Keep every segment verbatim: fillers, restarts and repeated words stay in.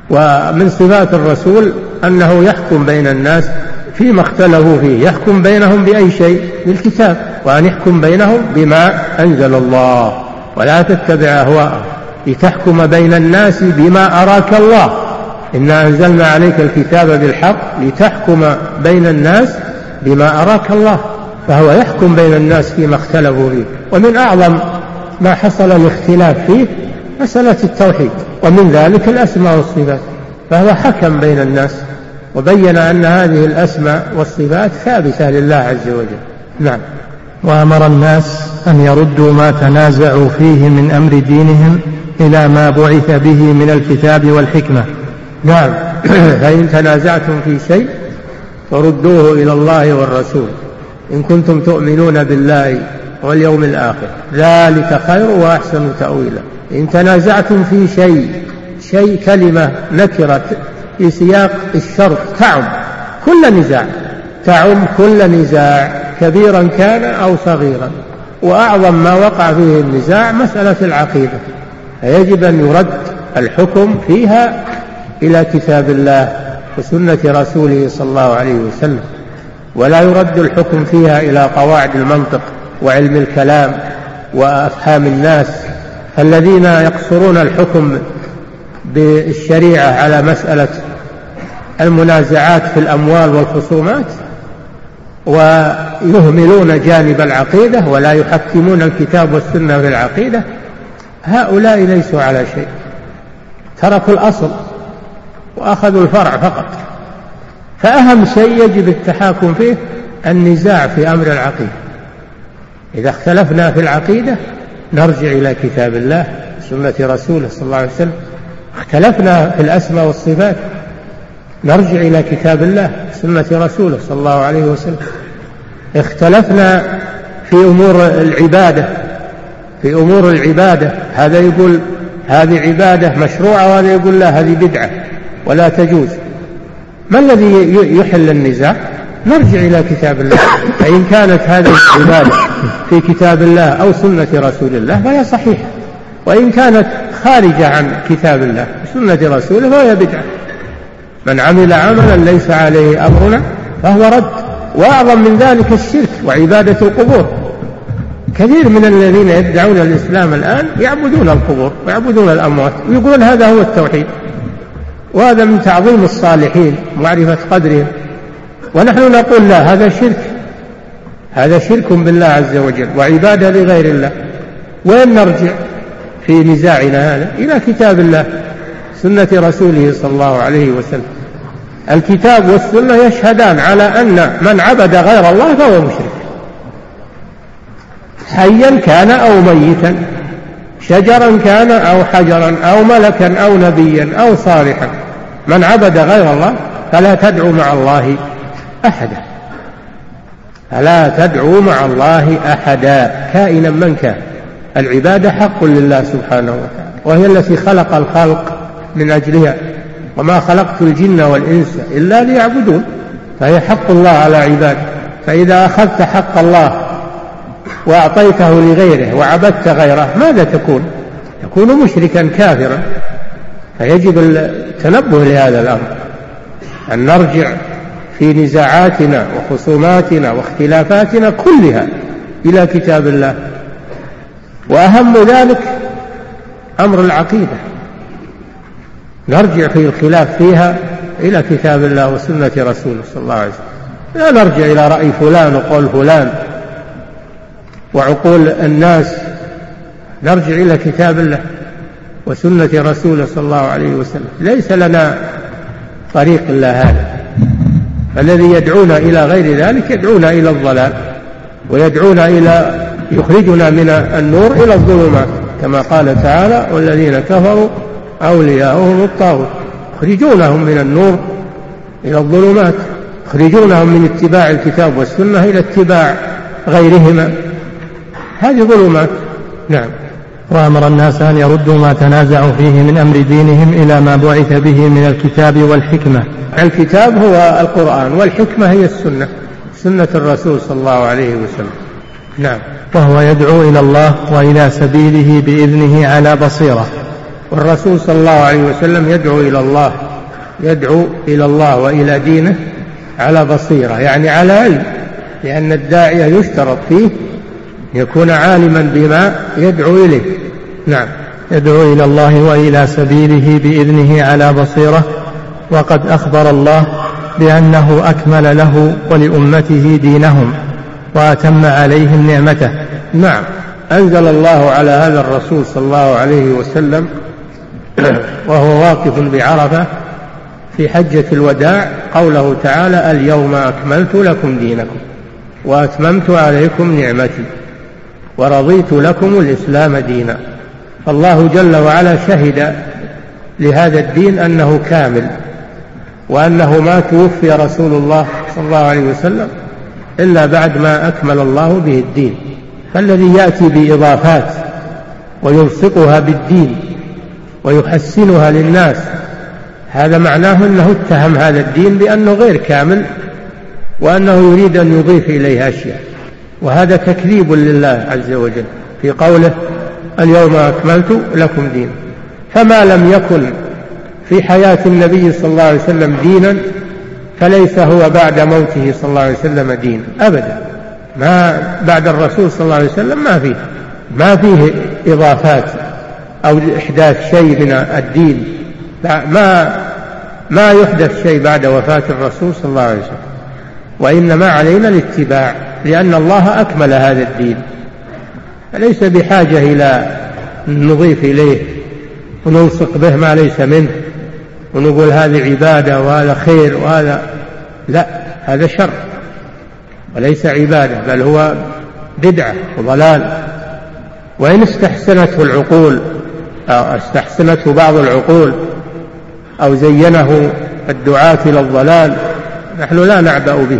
ومن صفات الرسول أنه يحكم بين الناس فيما اختلفوا فيه، يحكم بينهم بأي شيء؟ بالكتاب، وأن يحكم بينهم بما أنزل الله ولا تتبع أهواءهم لتحكم بين الناس بما أراك الله، إنا أنزلنا عليك الكتاب بالحق لتحكم بين الناس بما أراك الله. فهو يحكم بين الناس فيما اختلفوا فيه. ومن أعظم ما حصل الاختلاف فيه مسألة التوحيد، ومن ذلك الأسماء والصفات، فهو حكم بين الناس وبين أن هذه الأسماء والصفات ثابتة لله عز وجل. نعم. وأمر الناس أن يردوا ما تنازعوا فيه من أمر دينهم إلى ما بعث به من الكتاب والحكمة. نعم. فإن تنازعتم في شيء فردوه إلى الله والرسول إن كنتم تؤمنون بالله واليوم الآخر ذلك خير وأحسن تأويلا. إن تنازعتم في شيء، شيء كلمة نكرة في سياق الشرط تعم كل نزاع، تعم كل نزاع كبيرا كان أو صغيرا. وأعظم ما وقع فيه النزاع مسألة العقيدة، فيجب أن يرد الحكم فيها إلى كتاب الله وسنة رسوله صلى الله عليه وسلم، ولا يرد الحكم فيها إلى قواعد المنطق وعلم الكلام وأفهام الناس. الذين يقصرون الحكم بالشريعة على مسألة المنازعات في الأموال والخصومات ويهملون جانب العقيدة ولا يحكمون الكتاب والسنة في العقيدة، هؤلاء ليسوا على شيء، تركوا الأصل وأخذوا الفرع فقط. فأهم شيء يجب التحاكم فيه النزاع في أمر العقيدة. إذا اختلفنا في العقيدة نرجع إلى كتاب الله سنة رسوله صلى الله عليه وسلم. اختلفنا في الأسماء والصفات نرجع إلى كتاب الله سنة رسوله صلى الله عليه وسلم. اختلفنا في أمور العبادة في أمور العبادة هذا يقول هذه عبادة مشروعة وهذا يقول لا هذه بدعة ولا تجوز. ما الذي يحل النزاع؟ نرجع إلى كتاب الله، فإن كانت هذه العبادة في كتاب الله أو سنة رسول الله فهي صحيحة، وإن كانت خارجة عن كتاب الله وسنة رسوله فهي بدعة. من عمل عملا ليس عليه أمرنا فهو رد. وأعظم من ذلك الشرك وعبادة القبور. كثير من الذين يدعون الإسلام الآن يعبدون القبور ويعبدون الأموات ويقولون هذا هو التوحيد، وهذا من تعظيم الصالحين ومعرفة قدرهم. ونحن نقول لا، هذا شرك، هذا شرك بالله عز وجل وعبادة لغير الله. وين نرجع في نزاعنا هذا؟ إلى كتاب الله سنة رسوله صلى الله عليه وسلم. الكتاب والسنة يشهدان على أن من عبد غير الله فهو مشرك، حيا كان أو ميتا، شجرا كان أو حجرا أو ملكا أو نبيا أو صالحا. من عبد غير الله فلا تدعو مع الله أحدا، فلا تدعو مع الله أحدا كائنا من كان. العبادة حق لله سبحانه وتعالى، وهي التي خلق الخلق من أجلها، وما خلقت الجن والإنس إلا ليعبدون، فهي حق الله على عباده. فإذا أخذت حق الله وأعطيته لغيره وعبدت غيره ماذا تكون؟ تكون مشركا كافرا. فيجب التنبه لهذا الأمر، أن نرجع في نزاعاتنا وخصوماتنا واختلافاتنا كلها إلى كتاب الله. وأهم ذلك أمر العقيدة، نرجع في الخلاف فيها إلى كتاب الله وسنة رسوله صلى الله عليه وسلم، لا نرجع إلى رأي فلان وقول فلان وعقول الناس. نرجع إلى كتاب الله وسنة رسوله صلى الله عليه وسلم. ليس لنا طريق إلا هذا. الذي يدعونا إلى غير ذلك يدعونا إلى الضلال، ويدعونا إلى يخرجنا من النور إلى الظلمات، كما قال تعالى والذين كفروا أولياؤهم الطاغوت، يخرجونهم من النور إلى الظلمات، يخرجونهم من اتباع الكتاب والسنة إلى اتباع غيرهما. هذه ظلمات. نعم. وأمر الناس أن يردوا ما تنازعوا فيه من أمر دينهم إلى ما بعث به من الكتاب والحكمة. الكتاب هو القرآن، والحكمة هي السنة، سنة الرسول صلى الله عليه وسلم. نعم. وهو يدعو إلى الله وإلى سبيله بإذنه على بصيرة. والرسول صلى الله عليه وسلم يدعو إلى الله يدعو إلى الله وإلى دينه على بصيرة، يعني على علم، لأن الداعية يشترط فيه يكون عالما بما يدعو إليه. نعم. يدعو إلى الله وإلى سبيله بإذنه على بصيرة، وقد أخبر الله بأنه أكمل له ولأمته دينهم وأتم عليهم نعمته. نعم، أنزل الله على هذا الرسول صلى الله عليه وسلم وهو واقف بعرفة في حجة الوداع قوله تعالى: اليوم أكملت لكم دينكم وأتممت عليكم نعمتي ورضيت لكم الإسلام دينا. فالله جل وعلا شهد لهذا الدين أنه كامل، وأنه ما توفي رسول الله صلى الله عليه وسلم إلا بعد ما أكمل الله به الدين. فالذي يأتي بإضافات ويلصقها بالدين ويحسنها للناس هذا معناه أنه اتهم هذا الدين بأنه غير كامل، وأنه يريد أن يضيف إليه أشياء، وهذا تكذيب لله عز وجل في قوله: اليوم أكملت لكم دينا. فما لم يكن في حياة النبي صلى الله عليه وسلم دينا فليس هو بعد موته صلى الله عليه وسلم دينا أبدا. ما بعد الرسول صلى الله عليه وسلم ما فيه ما فيه إضافات أو إحداث شيء من الدين، ما ما يحدث شيء بعد وفاة الرسول صلى الله عليه وسلم، وإنما علينا الاتباع، لأن الله أكمل هذا الدين، فليس بحاجة إلى نضيف إليه ونلصق به ما ليس منه ونقول هذه عبادة وهذا خير وهذا لا، هذا شر وليس عبادة، بل هو بدعة وضلال. وإن استحسنته العقول أو استحسنته بعض العقول أو زينه الدعاة إلى الضلال نحن لا نعبأ به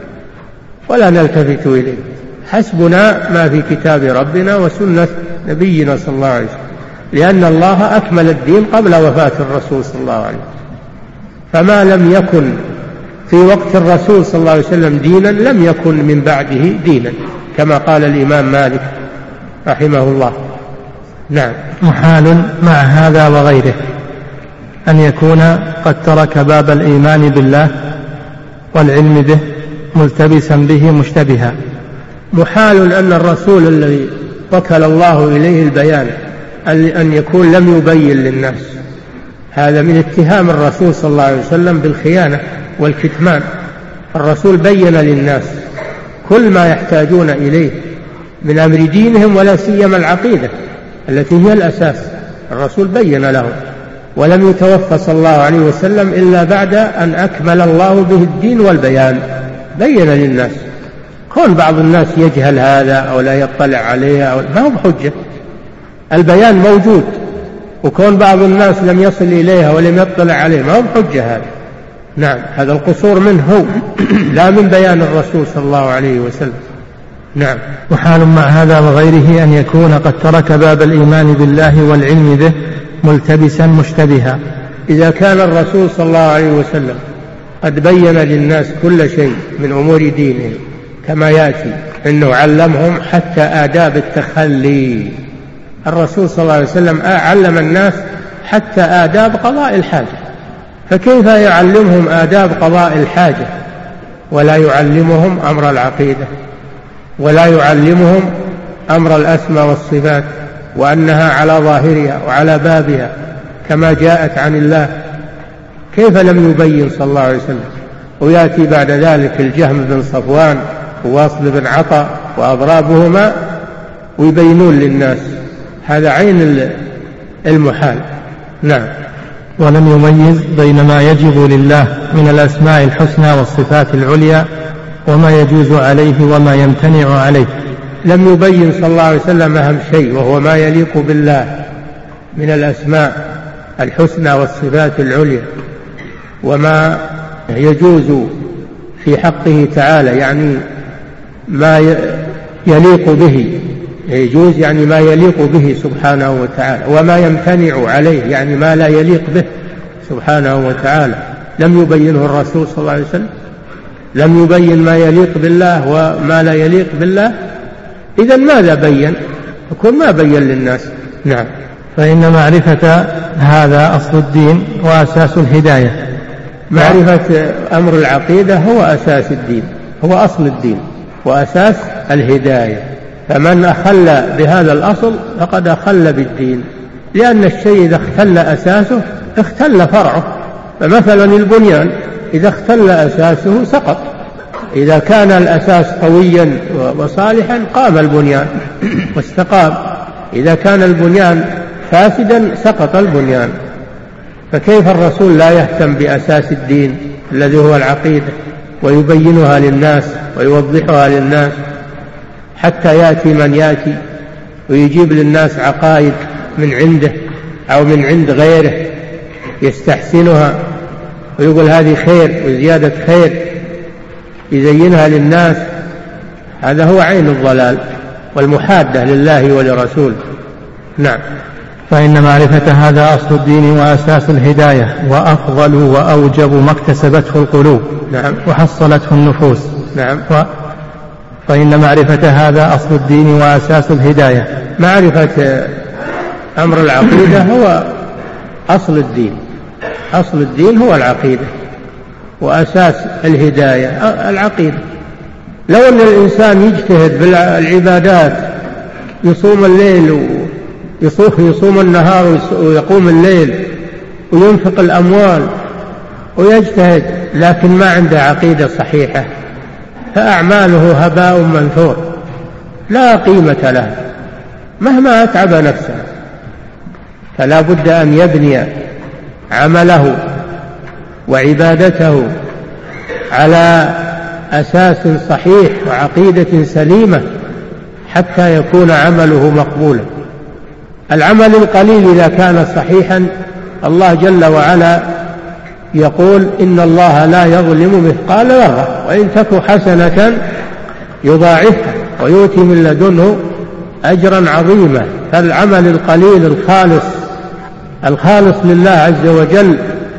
ولا نلتفت إليه، حسبنا ما في كتاب ربنا وسنة نبينا صلى الله عليه وسلم، لأن الله أكمل الدين قبل وفاة الرسول صلى الله عليه وسلم. فما لم يكن في وقت الرسول صلى الله عليه وسلم دينا لم يكن من بعده دينا، كما قال الإمام مالك رحمه الله. نعم. محال مع هذا وغيره أن يكون قد ترك باب الإيمان بالله والعلم به ملتبسا به مشتبها. محال أن الرسول الذي وكل الله إليه البيان أن يكون لم يبين للناس، هذا من اتهام الرسول صلى الله عليه وسلم بالخيانة والكتمان. الرسول بين للناس كل ما يحتاجون إليه من أمر دينهم، ولا سيما العقيدة التي هي الأساس. الرسول بين لهم، ولم يتوفى صلى الله عليه وسلم إلا بعد أن أكمل الله به الدين والبيان، بين للناس. كون بعض الناس يجهل هذا أو لا يطلع عليه أو ما هو بحجة، البيان موجود، وكون بعض الناس لم يصل إليها ولم يطلع عليه ما هو بحجة هذا. نعم، هذا القصور منه هو لا من بيان الرسول صلى الله عليه وسلم. نعم. وحال مع هذا وغيره أن يكون قد ترك باب الإيمان بالله والعلم به ملتبسا مشتبها. إذا كان الرسول صلى الله عليه وسلم قد بين للناس كل شيء من أمور دينهم كما يأتي أنه علمهم حتى آداب التخلي، الرسول صلى الله عليه وسلم علم الناس حتى آداب قضاء الحاجة، فكيف يعلمهم آداب قضاء الحاجة ولا يعلمهم أمر العقيدة ولا يعلمهم أمر الأسماء والصفات وأنها على ظاهرها وعلى بابها كما جاءت عن الله؟ كيف لم يبين صلى الله عليه وسلم؟ ويأتي بعد ذلك الجهم بن صفوان وواصل بن عطاء وأضرابهما ويبينون للناس، هذا عين المحال. نعم. ولم يميز بين ما يجب لله من الأسماء الحسنى والصفات العليا وما يجوز عليه وما يمتنع عليه. لم يبين صلى الله عليه وسلم أهم شيء، وهو ما يليق بالله من الأسماء الحسنى والصفات العليا، وما يجوز في حقه تعالى، يعني ما يليق به، يجوز يعني ما يليق به سبحانه وتعالى، وما يمتنع عليه يعني ما لا يليق به سبحانه وتعالى. لم يبينه الرسول صلى الله عليه وسلم، لم يبين ما يليق بالله وما لا يليق بالله. إذن ماذا بين؟ يكون ما بين للناس. نعم. فإن معرفة هذا أصل الدين وأساس الهداية، معرفة أمر العقيدة هو أساس الدين، هو أصل الدين وأساس الهداية، فمن أخل بهذا الأصل فقد أخل بالدين، لأن الشيء إذا اختل أساسه اختل فرعه. فمثلا البنيان إذا اختل أساسه سقط، إذا كان الأساس قويا وصالحا قام البنيان واستقام، إذا كان البنيان فاسدا سقط البنيان. فكيف الرسول لا يهتم بأساس الدين الذي هو العقيدة ويبينها للناس ويوضحها للناس، حتى يأتي من يأتي ويجيب للناس عقائد من عنده أو من عند غيره يستحسنها ويقول هذه خير وزيادة خير يزينها للناس، هذا هو عين الضلال والمحادة لله ولرسوله. نعم. فإن معرفة هذا أصل الدين وأساس الهداية، وأفضل وأوجب ما اكتسبته القلوب. نعم. وحصلته النفوس. نعم. و... فإن معرفة هذا أصل الدين وأساس الهداية. معرفة أمر العقيدة هو أصل الدين، أصل الدين هو العقيدة، وأساس الهداية العقيدة. لو أن الإنسان يجتهد بالعبادات، يصوم الليل ويصوم النهار ويقوم الليل وينفق الأموال ويجتهد لكن ما عنده عقيدة صحيحة، فأعماله هباء منثور لا قيمة له مهما أتعب نفسه. فلا بد أن يبني عمله وعبادته على أساس صحيح وعقيدة سليمة حتى يكون عمله مقبولا. العمل القليل إذا كان صحيحا الله جل وعلا يقول إن الله لا يظلم مثقال ذرة وإن تك حسنة يضاعفها ويؤتي من لدنه أجرا عظيما. فالعمل القليل الخالص الخالص لله عز وجل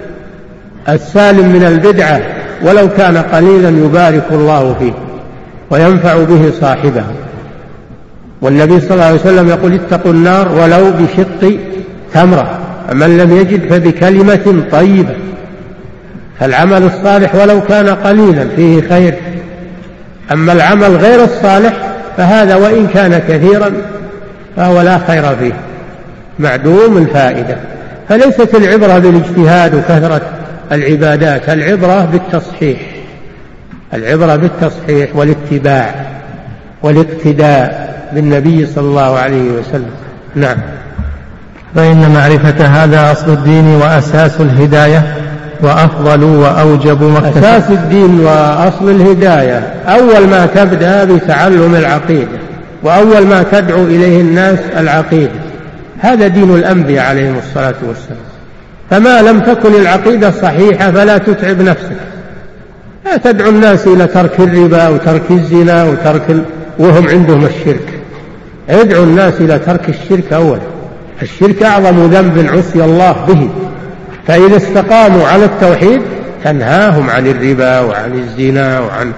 السالم من البدعة ولو كان قليلا يبارك الله فيه وينفع به صاحبه. والنبي صلى الله عليه وسلم يقول اتقوا النار ولو بشق تمرة، فمن لم يجد فبكلمة طيبة. فالعمل الصالح ولو كان قليلا فيه خير، أما العمل غير الصالح فهذا وإن كان كثيرا فهو لا خير فيه معدوم الفائدة. فليست العبرة بالاجتهاد وكثرة العبادات، العبرة بالتصحيح، العبرة بالتصحيح والاتباع والاقتداء بالنبي صلى الله عليه وسلم. نعم. فإن معرفة هذا أصل الدين وأساس الهداية، وأفضل وأوجب ما اكتسب. أساس الدين وأصل الهداية أول ما تبدأ بتعلم العقيدة، وأول ما تدعو إليه الناس العقيدة. هذا دين الأنبياء عليهم الصلاة والسلام. فما لم تكن العقيدة صحيحة فلا تتعب نفسك، لا تدعو الناس إلى ترك الربا وترك الزنا وترك ال... وهم عندهم الشرك. ادعو الناس إلى ترك الشرك أولا. الشرك أعظم ذنب عصي الله به، فإذا استقاموا على التوحيد تنهاهم عن الربا وعن الزنا وعن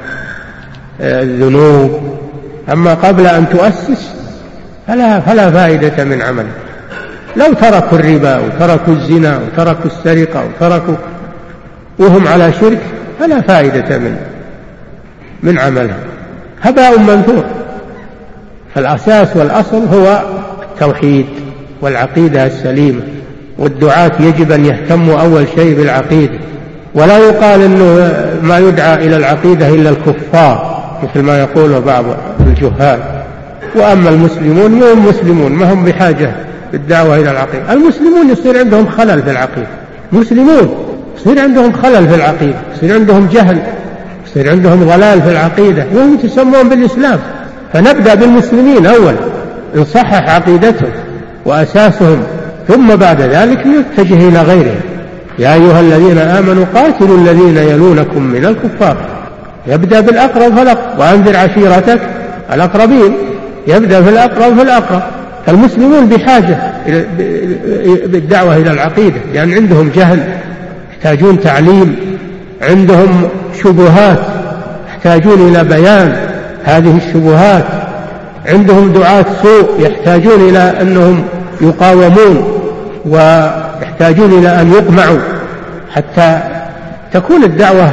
الذنوب. أما قبل أن تؤسس فلا, فلا فائدة من عمل. لو تركوا الربا وتركوا الزنا وتركوا السرقة وتركوا وهم على شرك فلا فائدة من من عملهم، هباء منثور. فالأساس والأصل هو التوحيد والعقيدة السليمة، والدعاة يجب أن يهتموا أول شيء بالعقيدة، ولا يقال أنه ما يدعى إلى العقيدة إلا الكفار مثل ما يقوله بعض الجهال، وأما المسلمون هم مسلمون ما هم بحاجة بالدعوة إلى العقيدة. المسلمون يصير عندهم خلل في العقيدة، مسلمون يصير عندهم خلل في العقيدة، يصير عندهم جهل، يصير عندهم ضلال في العقيدة وهم يتسمون بالإسلام. فنبدأ بالمسلمين أولا نصحح عقيدتهم وأساسهم، ثم بعد ذلك نتجه إلى غيرهم. يا أيها الذين آمنوا قاتلوا الذين يلونكم من الكفار. يبدأ بالأقرب فالأقرب، وأنذر عشيرتك الأقربين، يبدأ في الأقرب فالأقرب. فالمسلمون بحاجة بالدعوة إلى العقيدة لأن عندهم جهل يحتاجون تعليم، عندهم شبهات يحتاجون إلى بيان هذه الشبهات، عندهم دعاة سوء يحتاجون إلى أنهم يقاومون ويحتاجون إلى أن يقمعوا حتى تكون الدعوة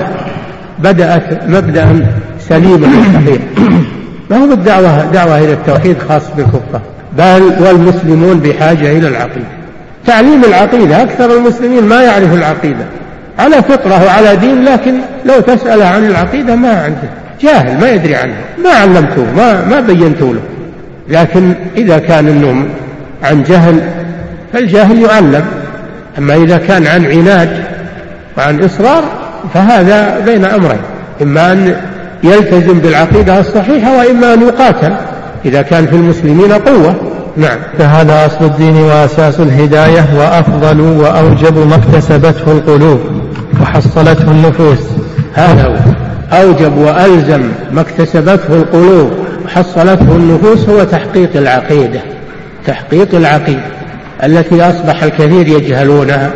بدأت مبدأ سليما صحيح، ما هو الدعوة دعوة إلى التوحيد خاص بالكفار، بل والمسلمون بحاجة إلى العقيدة. تعليم العقيدة، أكثر المسلمين ما يعرف العقيدة، على فطرة وعلى دين، لكن لو تسأل عن العقيدة ما عنده، جاهل ما يدري عنها، ما علمته ما, ما بينته له. لكن إذا كان أنهم عن جهل فالجاهل يعلم، أما إذا كان عن عناد وعن إصرار فهذا بين أمرين، إما أن يلتزم بالعقيدة الصحيحة وإما أن يقاتل إذا كان في المسلمين قوة. نعم. فهذا أصل الدين وأساس الهداية، وأفضل وأوجب ما اكتسبته القلوب وحصلته النفوس. هذا هو أوجب وألزم ما اكتسبته القلوب وحصلته النفوس، هو تحقيق العقيدة، تحقيق العقيدة التي أصبح الكثير يجهلونها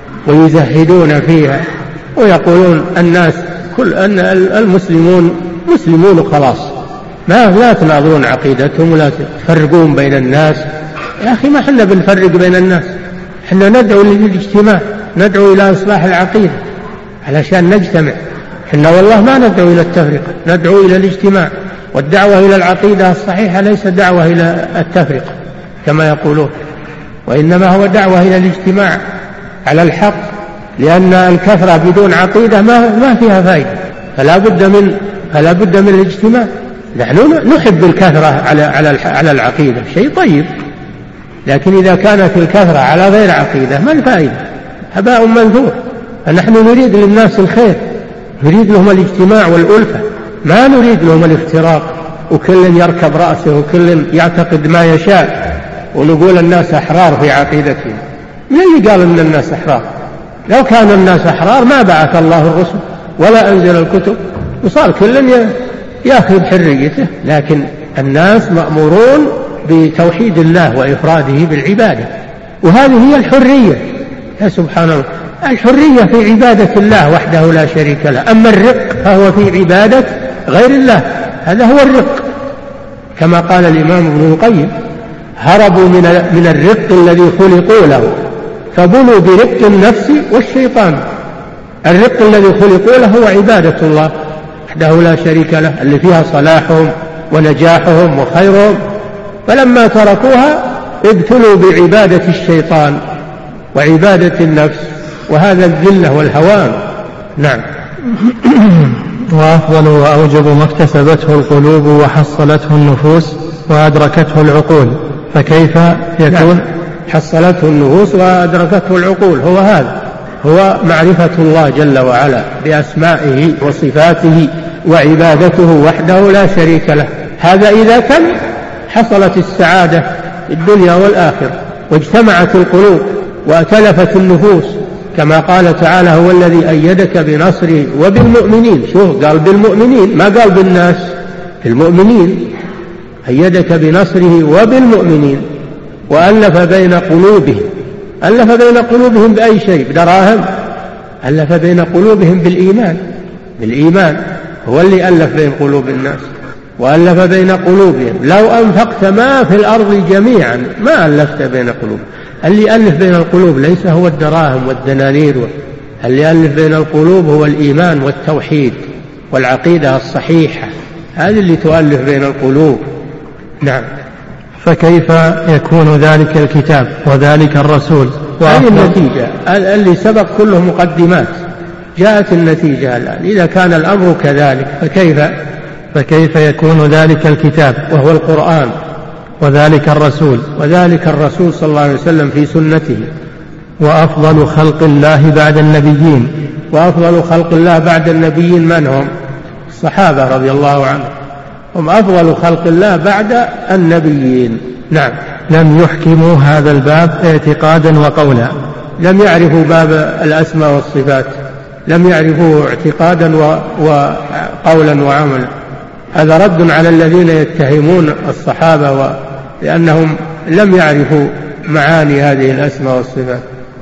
ويزهدون فيها ويقولون الناس كل أن المسلمون مسلمون خلاص، ما لا تناظرون عقيدتهم ولا تفرقون بين الناس. يا أخي ما حنا بنفرق بين الناس، حنا ندعو للاجتماع، ندعو إلى إصلاح العقيدة علشان نجتمع. حنا والله ما ندعو إلى التفرقة، ندعو إلى الاجتماع، والدعوة إلى العقيدة الصحيحة ليس دعوة إلى التفرقة كما يقولون، وإنما هو دعوة إلى الاجتماع على الحق، لأن الكثرة بدون عقيدة ما ما فيها فائدة، فلا بد من فلا بد من الاجتماع. نحن نحب الكثرة على على على العقيدة، شيء طيب، لكن إذا كانت الكثرة على غير عقيدة ما الفائدة؟ هباء منثور. فنحن نريد للناس الخير، نريد لهم الاجتماع والألفة، ما نريد لهم الافتراق وكل يركب رأسه وكل يعتقد ما يشاء ونقول الناس أحرار في عقيدتهم. من اللي قال أن الناس أحرار؟ لو كان الناس أحرار ما بعث الله الرسل ولا أنزل الكتب وصار كل يأخذ حريته. لكن الناس مأمورون بتوحيد الله وإفراده بالعبادة، وهذه هي الحرية. يا سبحان الله، الحرية في عبادة الله وحده لا شريك له، أما الرق فهو في عبادة غير الله، هذا هو الرق. كما قال الإمام ابن القيم: هربوا من من الرق الذي خلقوا له فبنوا برق النفس والشيطان. الرق الذي خلقوا له هو عبادة الله وحده لا شريك له، اللي فيها صلاحهم ونجاحهم وخيرهم، فلما تركوها ابتلوا بعبادة الشيطان وعبادة النفس، وهذا الذلة والهوان. نعم. وأفضل وأوجب ما اكتسبته القلوب وحصلته النفوس وأدركته العقول، فكيف يكون؟ نعم. حصلته النفوس وأدركته العقول، هو هذا، هو معرفة الله جل وعلا بأسمائه وصفاته وعبادته وحده لا شريك له. هذا إذا تم حصلت السعادة في الدنيا والآخرة، واجتمعت القلوب وأتلفت النفوس، كما قال تعالى: هو الذي أيدك بنصره وبالمؤمنين. شوف، قال بالمؤمنين ما قال بالناس، المؤمنين. أيدك بنصره وبالمؤمنين وألف بين قلوبهم. ألف بين قلوبهم بأي شيء؟ بدراهم؟ ألف بين قلوبهم بالإيمان. بالإيمان هو اللي ألف بين قلوب الناس، وألف بين قلوبهم. لو أنفقت ما في الأرض جميعا ما ألفت بين قلوب. اللي ألف بين القلوب ليس هو الدراهم والدنانير، اللي ألف بين القلوب هو الإيمان والتوحيد والعقيدة الصحيحة، هذه اللي تؤلف بين القلوب. نعم. فكيف يكون ذلك الكتاب وذلك الرسول؟ هذه النتيجة اللي سبق كله مقدمات، جاءت النتيجة الآن. إذا كان الأمر كذلك فكيف فكيف يكون ذلك الكتاب وهو القرآن، وذلك الرسول وذلك الرسول صلى الله عليه وسلم في سنته. وأفضل خلق الله بعد النبيين. وأفضل خلق الله بعد النبيين من هم؟ الصحابة رضي الله عنهم، هم أفضل خلق الله بعد النبيين. نعم. لم يحكموا هذا الباب اعتقادا وقولا. لم يعرفوا باب الأسماء والصفات، لم يعرفوه اعتقادا وقولا وعملا. هذا رد على الذين يتهمون الصحابة لأنهم لم يعرفوا معاني هذه الأسماء والصفات،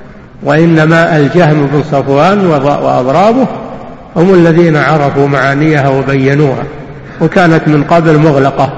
وإنما الجهم بن صفوان وأضرابه هم الذين عرفوا معانيها وبينوها، وكانت من قبل مغلقة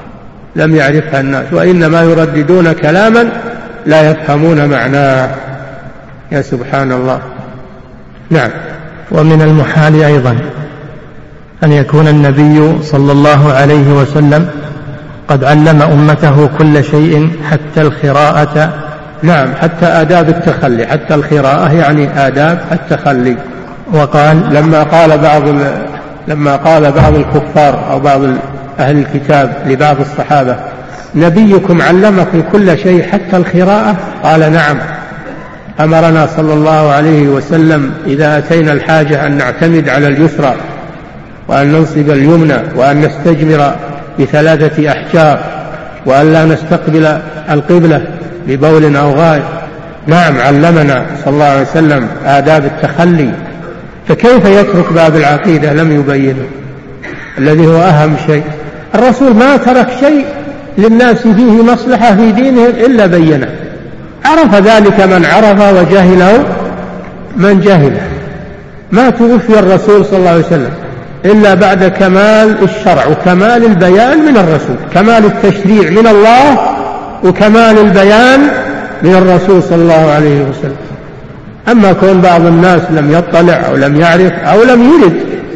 لم يعرفها الناس، وإنما يرددون كلاما لا يفهمون معناه. يا سبحان الله. نعم. ومن المحال أيضا أن يكون النبي صلى الله عليه وسلم قد علم أمته كل شيء حتى القراءة. نعم، حتى آداب التخلي، حتى القراءة يعني آداب التخلي. وقال لما قال بعض لما قال بعض الكفار أو بعض أهل الكتاب لبعض الصحابة: نبيكم علمكم كل شيء حتى القراءة؟ قال: نعم، أمرنا صلى الله عليه وسلم إذا أتينا الحاجة أن نعتمد على اليسرى، وأن ننصب اليمنى، وأن نستجمر بثلاثة أحجار، وأن لا نستقبل القبلة ببول أو غائط. نعم، علمنا صلى الله عليه وسلم آداب التخلي، فكيف يترك باب العقيدة لم يبينه الذي هو أهم شيء؟ الرسول ما ترك شيء للناس فيه مصلحة في دينهم إلا بينه، عرف ذلك من عرف وجهله من جهله. ما توفي الرسول صلى الله عليه وسلم إلا بعد كمال الشرع وكمال البيان من الرسول، كمال التشريع من الله وكمال البيان من الرسول صلى الله عليه وسلم. أما كون بعض الناس لم يطلع أو لم يعرف أو لم يرد،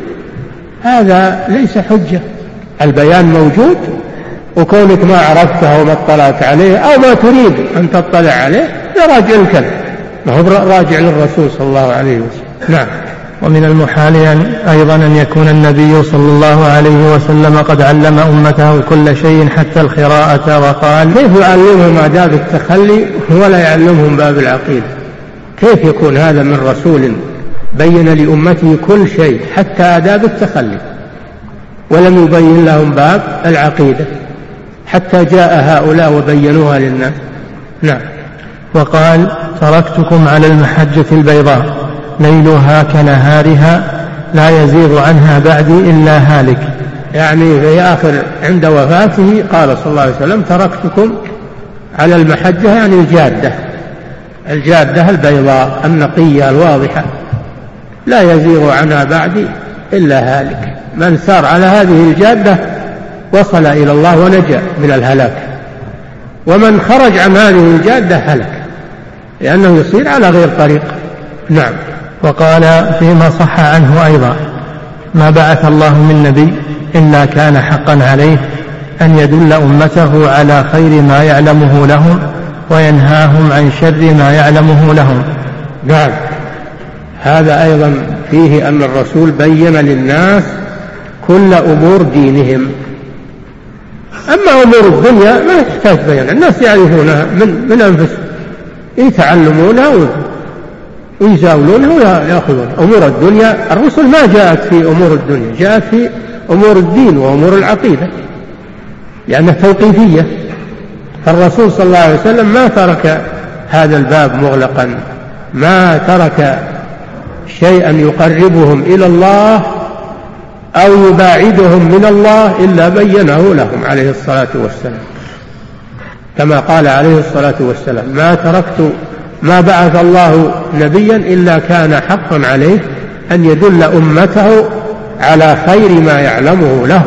هذا ليس حجة. البيان موجود، وكونك ما عرفته وما اطلعت عليه أو ما تريد أن تطلع عليه راجع الكلام، ما هو راجع للرسول صلى الله عليه وسلم. نعم. ومن المحال أيضا أن يكون النبي صلى الله عليه وسلم قد علم أمته كل شيء حتى القراءة، وقال: كيف يعلمهم آداب التخلي ولا يعلمهم باب العقيدة؟ كيف يكون هذا من رسول بين لأمته كل شيء حتى آداب التخلي ولم يبين لهم باب العقيدة حتى جاء هؤلاء وبينوها للناس؟ نعم. وقال: تركتكم على المحجة البيضاء ليلها كنهارها لا يزيغ عنها بعدي إلا هالك. يعني في آخر عند وفاته قال صلى الله عليه وسلم: تركتكم على المحجة، يعني الجادة الجادة البيضاء النقية الواضحة لا يزيغ عنها بعدي إلا هالك. من سار على هذه الجادة وصل إلى الله ونجا من الهلاك، ومن خرج عن هذه الجادة هلك، لأنه يصير على غير طريق. نعم. وقال فيما صح عنه أيضا: ما بعث الله من نبي إلا كان حقا عليه أن يدل أمته على خير ما يعلمه لهم وينهاهم عن شر ما يعلمه لهم. نعم، هذا أيضا فيه أن الرسول بين للناس كل أمور دينهم. أما أمور الدنيا ما تحتاج بيان، الناس يعرفونها من, من أنفسهم، يتعلمونها ويزاولونها ويأخذونها. أمور الدنيا الرسل ما جاءت في أمور الدنيا، جاءت في أمور الدين وأمور العقيدة، لأنها توقيفية. فالرسول صلى الله عليه وسلم ما ترك هذا الباب مغلقا، ما ترك شيئا يقربهم إلى الله أو يباعدهم من الله إلا بينه لهم عليه الصلاة والسلام، كما قال عليه الصلاة والسلام: ما تركت ما بعث الله نبيا إلا كان حقا عليه أن يدل أمته على خير ما يعلمه له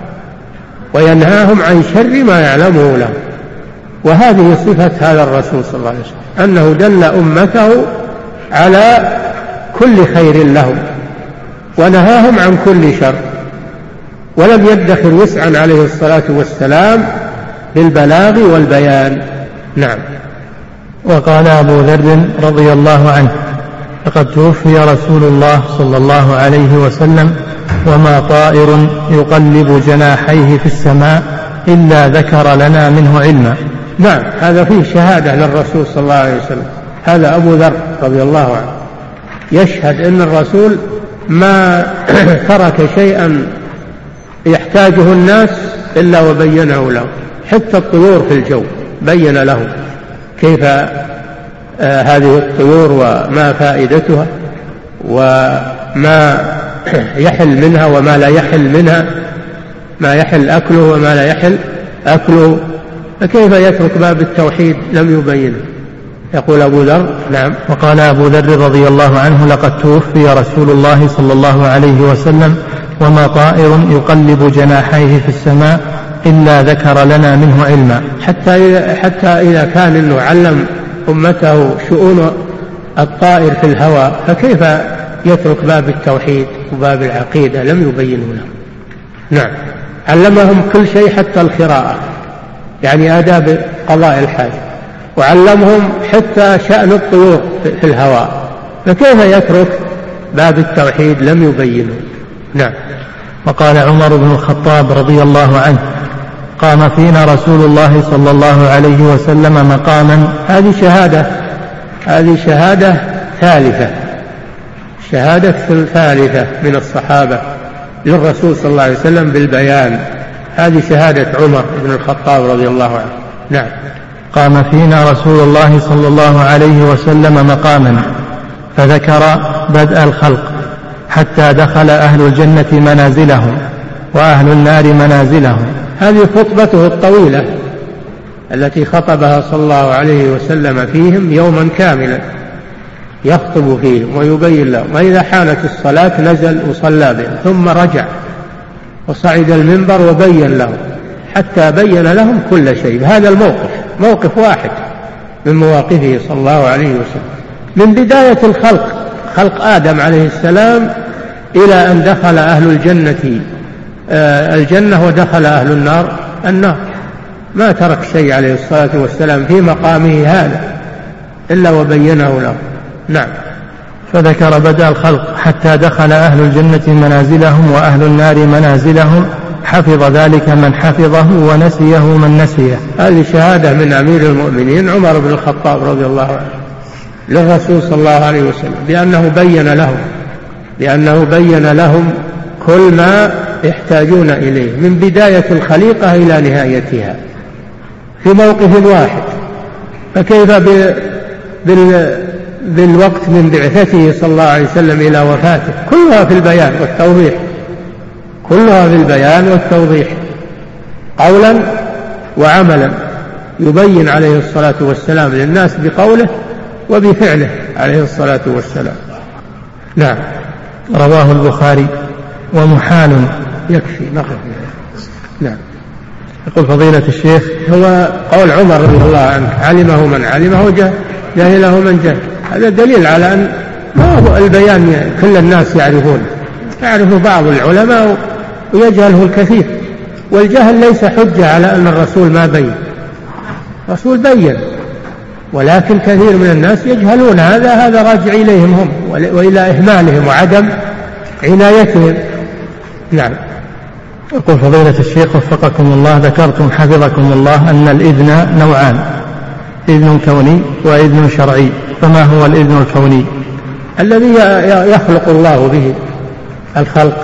وينهاهم عن شر ما يعلمه له. وهذه صفة هذا الرسول صلى الله عليه وسلم، أنه دل أمته على كل خير لهم ونهاهم عن كل شر، ولم يدخر وسعا عليه الصلاة والسلام بالبلاغ والبيان. نعم. وقال أبو ذر رضي الله عنه: لقد توفي رسول الله صلى الله عليه وسلم وما طائر يقلب جناحيه في السماء إلا ذكر لنا منه علما. نعم، هذا فيه شهادة للرسول صلى الله عليه وسلم. هذا أبو ذر رضي الله عنه يشهد أن الرسول ما ترك شيئا يحتاجه الناس إلا وبينه له، حتى الطيور في الجو بين لهم كيف آه هذه الطيور وما فائدتها وما يحل منها وما لا يحل منها، ما يحل أكله وما لا يحل أكله، فكيف يترك باب التوحيد لم يبينه؟ يقول أبو ذر. نعم. وقال أبو ذر رضي الله عنه: لقد توفي رسول الله صلى الله عليه وسلم وما طائر يقلب جناحيه في السماء إلا ذكر لنا منه علما. حتى حتى إذا كان إنه علم أمته شؤون الطائر في الهواء، فكيف يترك باب التوحيد وباب العقيدة لم يبينوا لهم. نعم. علمهم كل شيء حتى القراءة، يعني آداب قضاء الحاجة، وعلمهم حتى شأن الطيور في الهواء، فكيف يترك باب التوحيد لم يبينوا. نعم. وقال عمر بن الخطاب رضي الله عنه: قام فينا رسول الله صلى الله عليه وسلم مقاما. هذه شهادة هذه شهادة ثالثة شهادة ثالثة من الصحابة للرسول صلى الله عليه وسلم بالبيان. هذه شهادة عمر بن الخطاب رضي الله عنه. نعم. قام فينا رسول الله صلى الله عليه وسلم مقاما فذكر بدء الخلق حتى دخل أهل الجنة منازلهم وأهل النار منازلهم. هذه خطبته الطويلة التي خطبها صلى الله عليه وسلم فيهم يوما كاملا، يخطب فيهم ويبين لهم، وإذا حانت الصلاة نزل وصلى بهم، ثم رجع وصعد المنبر وبين لهم حتى بين لهم كل شيء. هذا الموقف موقف واحد من مواقفه صلى الله عليه وسلم، من بداية الخلق، خلق آدم عليه السلام، إلى أن دخل أهل الجنة الجنة ودخل أهل النار النار. ما ترك شيء عليه الصلاة والسلام في مقامه هذا إلا وبينه له. نعم. فذكر بدء الخلق حتى دخل أهل الجنة منازلهم وأهل النار منازلهم، حفظ ذلك من حفظه ونسيه من نسيه. هذه شهادة من أمير المؤمنين عمر بن الخطاب رضي الله عنه للرسول صلى الله عليه وسلم بأنه بين لهم بأنه بين لهم كل ما يحتاجون إليه من بداية الخليقة إلى نهايتها في موقف واحد. فكيف بالوقت من بعثته صلى الله عليه وسلم إلى وفاته؟ كلها في البيان والتوضيح كلها في البيان والتوضيح قولا وعملا، يبين عليه الصلاة والسلام للناس بقوله وبفعله عليه الصلاة والسلام. نعم. رواه البخاري. ومحال يكفي نقف. نعم. يقول فضيلة الشيخ: هو قول عمر رضي الله عنه: علمه من علمه جهله من جهل. هذا دليل على أن ما هو البيان كل الناس يعرفون، يعرف بعض العلماء ويجهله الكثير، والجهل ليس حجة على أن الرسول ما بين. الرسول بين، ولكن كثير من الناس يجهلون هذا هذا راجع إليهم هم وإلى إهمالهم وعدم عنايتهم. نعم. يقول فضيلة الشيخ وفقكم الله: ذكرتم حفظكم الله أن الإذن نوعان، إذن كوني وإذن شرعي، فما هو الإذن الكوني؟ الذي يخلق الله به الخلق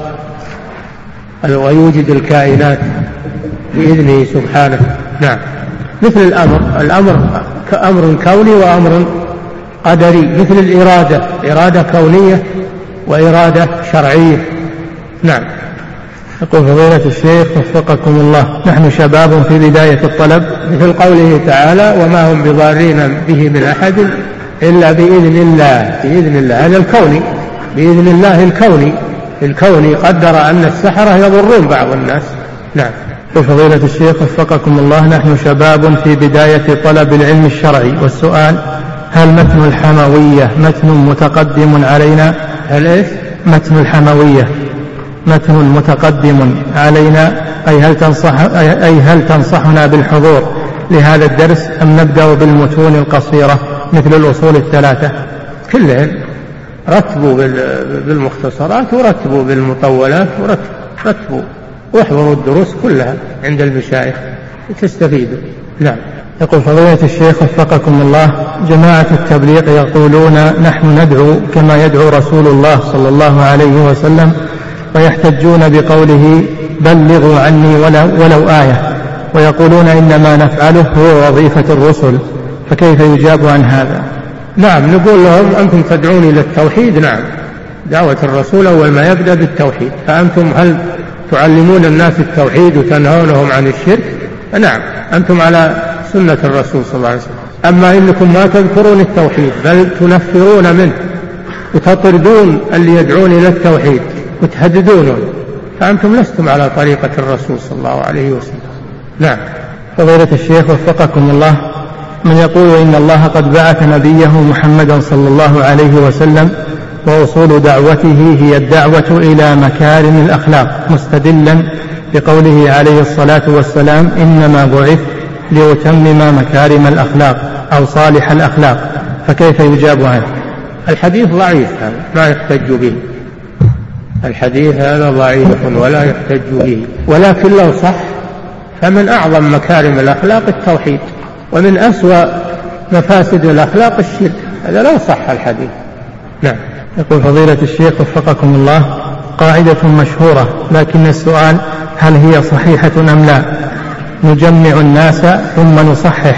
ويوجد الكائنات بإذنه سبحانه. نعم. مثل الأمر الأمر أمر كوني وأمر قدري، مثل الإرادة إرادة كونية وإرادة شرعية. نعم. يقول فضيلة الشيخ وفقكم الله: نحن شباب في بداية الطلب، مثل قوله تعالى: وما هم بضارين به من أحد إلا بإذن الله. بإذن الله هذا الكوني، بإذن الله الكوني الكوني قدر أن السحرة يضرون بعض الناس. نعم. فضيلة الشيخ وفقكم الله: نحن شباب في بداية طلب العلم الشرعي، والسؤال: هل متن الحموية متن متقدم علينا؟ هل إيش؟ متن الحموية متن متقدم علينا، أي هل تنصح أي هل تنصحنا بالحضور لهذا الدرس أم نبدأ بالمتون القصيرة مثل الأصول الثلاثة؟ كلهم رتبوا بالمختصرات ورتبوا بالمطولات ورتبوا واحضروا الدروس كلها عند المشايخ تستفيدوا. نعم. يقول فضيلة الشيخ وفقكم الله: جماعة التبليغ يقولون نحن ندعو كما يدعو رسول الله صلى الله عليه وسلم، ويحتجون بقوله بلغوا عني ولو, ولو آية، ويقولون إنما نفعله هو وظيفة الرسل، فكيف يجاب عن هذا؟ نعم. نقول لهم: أنتم تدعون إلى التوحيد. نعم. دعوة الرسول أول ما يبدأ بالتوحيد، فأنتم هل تعلمون الناس التوحيد وتنهونهم عن الشرك؟ نعم. أنتم على سنة الرسول صلى الله عليه وسلم. أما إنكم ما تذكرون التوحيد بل تنفرون منه وتطردون اللي يدعون إلى التوحيد وتهددونهم، فأنتم لستم على طريقة الرسول صلى الله عليه وسلم. نعم. فضيلة الشيخ وفقكم الله: من يقول إن الله قد بعث نبيه محمدا صلى الله عليه وسلم وأصول دعوته هي الدعوة إلى مكارم الأخلاق، مستدلا بقوله عليه الصلاة والسلام: إنما بعث لأتمم مكارم الأخلاق أو صالح الأخلاق. فكيف يجاب عنه؟ الحديث ضعيف، هذا ما يحتج به، الحديث هذا ضعيف ولا يحتج به، ولكن لو صح فمن أعظم مكارم الأخلاق التوحيد، ومن أسوأ مفاسد الأخلاق الشرك، هذا لو صح الحديث. نعم. يقول فضيلة الشيخ وفقكم الله: قاعدة مشهورة، لكن السؤال هل هي صحيحة أم لا؟ نجمع الناس ثم نصحح.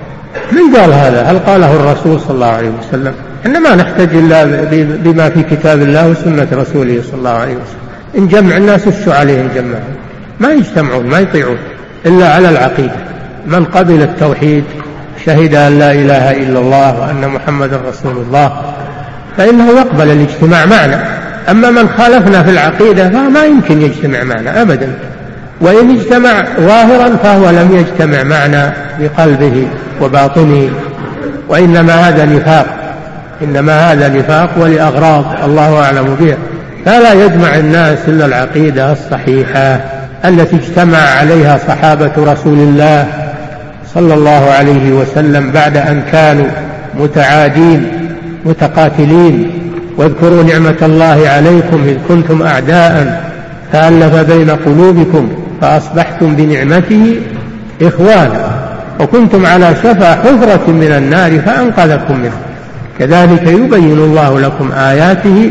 من قال هذا؟ هل قاله الرسول صلى الله عليه وسلم؟ إنما نحتاج إلا بما في كتاب الله وسنة رسوله صلى الله عليه وسلم. إن جمع الناس وش عليهم جمعهم؟ ما يجتمعون، ما يطيعون إلا على العقيدة. من قبل التوحيد شهد أن لا إله إلا الله وأن محمد رسول الله فإنه يقبل الاجتماع معنا. أما من خالفنا في العقيدة فما يمكن يجتمع معنا أبدا، وإن اجتمع ظاهرا فهو لم يجتمع معنا بقلبه وباطنه، وإنما هذا نفاق، إنما هذا نفاق ولأغراض الله أعلم بها. فلا يجمع الناس إلا العقيدة الصحيحة التي اجتمع عليها صحابة رسول الله صلى الله عليه وسلم بعد أن كانوا متعادين متقاتلين. واذكروا نعمة الله عليكم إذ كنتم أعداء فألف بين قلوبكم فأصبحتم بنعمته إخوانا وكنتم على شفا حفرة من النار فأنقذكم منه كذلك يبين الله لكم آياته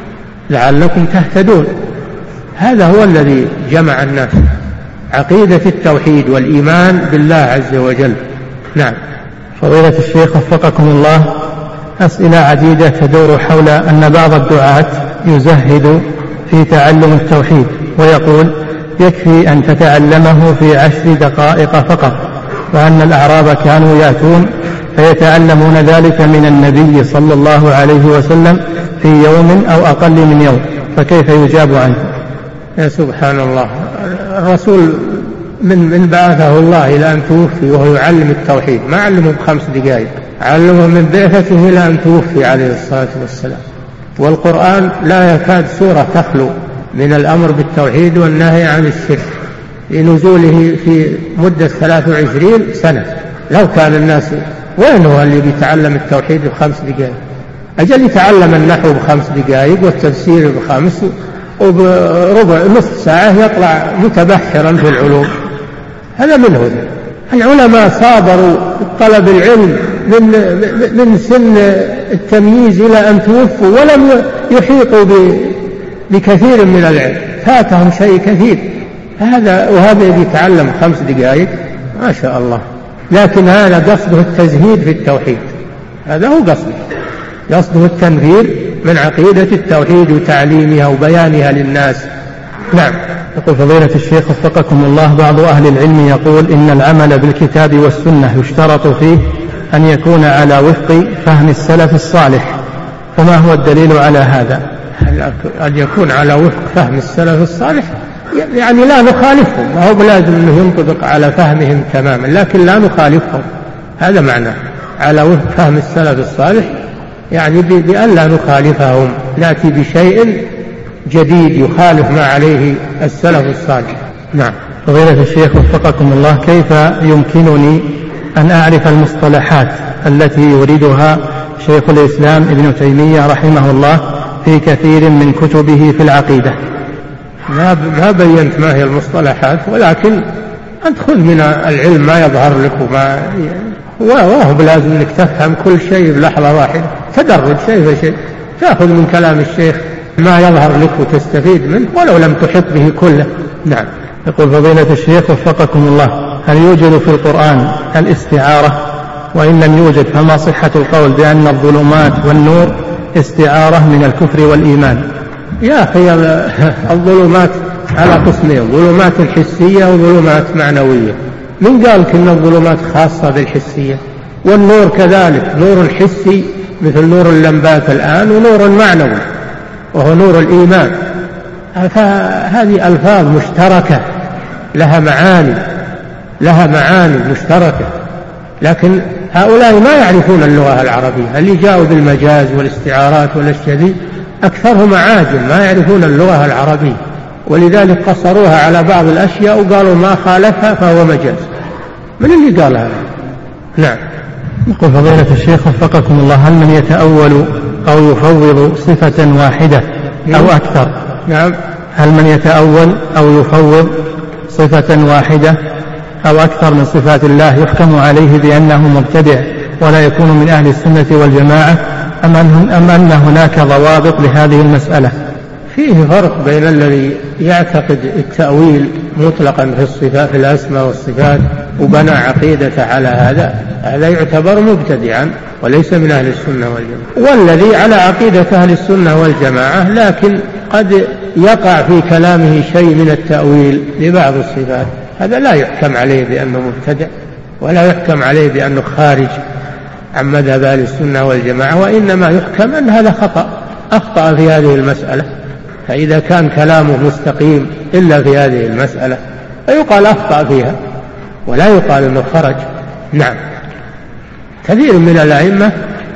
لعلكم تهتدون. هذا هو الذي جمع الناس، عقيدة التوحيد والإيمان بالله عز وجل. نعم. فضيلة الشيخ وفقكم الله، أسئلة عديدة تدور حول أن بعض الدعاة يزهد في تعلم التوحيد ويقول يكفي أن تتعلمه في عشر دقائق فقط، وأن الأعراب كانوا يأتون فيتعلمون ذلك من النبي صلى الله عليه وسلم في يوم أو أقل من يوم، فكيف يجاب عنه؟ يا سبحان الله، الرسول من من بعثه الله إلى أن توفي وهو يعلم التوحيد، ما علمه بخمس دقائق، علمه من بعثته إلى أن توفي عليه الصلاة والسلام. والقرآن لا يكاد سورة تخلو من الأمر بالتوحيد والنهي عن الشرك لنزوله في مدة ثلاث وعشرين سنة. لو كان الناس وين هو اللي بيتعلم التوحيد بخمس دقائق؟ أجل يتعلم النحو بخمس دقائق والتفسير بخمس، وبربع نصف ساعة يطلع متبحرا في العلوم. هذا من هو؟ العلماء صابروا طلب العلم من من سن التمييز إلى أن توفوا ولم يحيطوا بكثير من العلم، فاتهم شيء كثير. هذا وهذا يتعلم خمس دقائق ما شاء الله، لكن هذا قصده التزهيد في التوحيد، هذا هو قصده، قصده التنفير من عقيدة التوحيد وتعليمها وبيانها للناس. نعم. يقول فضيلة الشيخ وفقكم الله، بعض أهل العلم يقول إن العمل بالكتاب والسنة يشترط فيه أن يكون على وفق فهم السلف الصالح، فما هو الدليل على هذا؟ أن يكون على وفق فهم السلف الصالح يعني لا نخالفهم، ما هو بلازم أنه ينطبق على فهمهم تماما، لكن لا نخالفهم، هذا معنى على وفق فهم السلف الصالح، يعني بأن لا نخالفهم، نأتي بشيء جديد يخالف ما عليه السلف الصالح. نعم. فضيلة الشيخ وفقكم الله، كيف يمكنني أن أعرف المصطلحات التي يريدها شيخ الإسلام ابن تيمية رحمه الله في كثير من كتبه في العقيدة؟ ما بينت ما هي المصطلحات، ولكن أنت خذ من العلم ما يظهر لك، وما وهو بلازم أنك تفهم كل شيء بلحظة واحدة، تدرج شيء فشيء، تأخذ من كلام الشيخ ما يظهر لك وتستفيد منه ولو لم تحط به كله. نعم. يقول فضيلة الشيخ وفقكم الله، هل يوجد في القرآن الاستعارة؟ وإن لم يوجد فما صحة القول بأن الظلمات والنور استعارة من الكفر والإيمان؟ يا أخي الظلمات على قسمين، ظلمات حسية وظلمات معنوية. من قال إن الظلمات خاصة بالحسية؟ والنور كذلك، نور حسي مثل نور اللمبات الآن، ونور معنوي وهو نور الإيمان. فهذه ألفاظ مشتركة لها معاني لها معاني مشتركة، لكن هؤلاء ما يعرفون اللغة العربية، اللي جاءوا بالمجاز والاستعارات والأشياء دي أكثرهم عاجم ما يعرفون اللغة العربية، ولذلك قصروها على بعض الأشياء وقالوا ما خالفها فهو مجاز. من اللي قال هذا؟ نعم. يقول فضيلة الشيخ وفقكم الله: هل من يتأول أو يفوض صفة واحدة أو أكثر؟ نعم. هل من يتأول أو يفوض صفة واحدة أو أكثر من صفات الله يحكم عليه بأنه مبتدع ولا يكون من أهل السنة والجماعة، أم أن هناك ضوابط لهذه المسألة؟ فيه فرق بين الذي يعتقد التأويل مطلقا في الصفات في الأسماء والصفات وبنى عقيدته على هذا، هذا يعتبر مبتدعا وليس من أهل السنة والجماعة، والذي على عقيدة أهل السنة والجماعة لكن قد يقع في كلامه شيء من التأويل لبعض الصفات، هذا لا يحكم عليه بأنه مبتدع ولا يحكم عليه بأنه خارج عن مذهب أهل السنة والجماعة، وإنما يحكم أن هذا خطأ، أخطأ في هذه المسألة. فإذا كان كلامه مستقيم إلا في هذه المسألة فيقال أخطأ فيها ولا يقال أنه خرج. نعم. كثير من الأئمة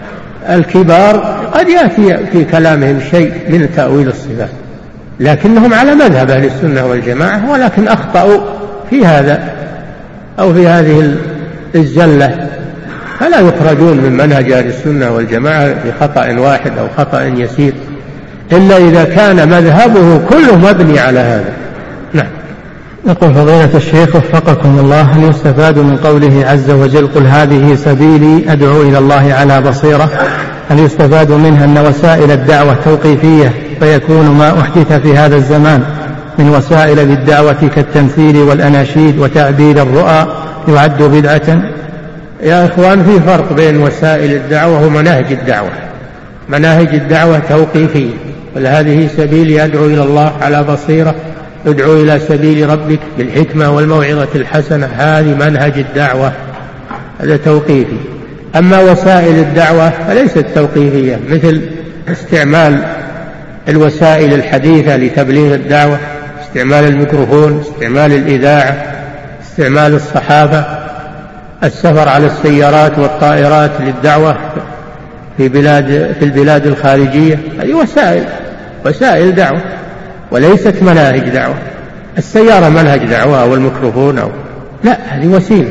الكبار قد يأتي في كلامهم شيء من تأويل الصفات لكنهم على مذهب أهل السنة والجماعة، ولكن أخطأوا في هذا أو في هذه الزلة، فلا يخرجون من منهج أهل السنة والجماعة بخطأ واحد أو خطأ يسير إلا إذا كان مذهبه كله مبني على هذا. نعم. يقول فضيلة الشيخ وفقكم الله: هل يستفاد من قوله عز وجل قل هذه سبيلي أدعو إلى الله على بصيرة، هل يستفاد منها أن وسائل الدعوة توقيفية فيكون ما أحدث في هذا الزمان من وسائل للدعوة كالتمثيل والأناشيد وتعبير الرؤى يعد بدعة؟ يا إخوان، في فرق بين وسائل الدعوة ومناهج الدعوة. مناهج الدعوة توقيفية، قل هذه سبيلي أدعو إلى الله على بصيرة، ادعو إلى سبيل ربك بالحكمة والموعظة الحسنة، هذه منهج الدعوة، هذا توقيفي. أما وسائل الدعوة فليست توقيفية، مثل استعمال الوسائل الحديثة لتبليغ الدعوة، استعمال الميكروفون، استعمال الإذاعة، استعمال الصحافة، السفر على السيارات والطائرات للدعوة في بلاد في البلاد الخارجية، هذه وسائل وسائل دعوة وليست مناهج دعوة. السيارة منهج دعوة والميكروفون أو لا، هذه وسيلة.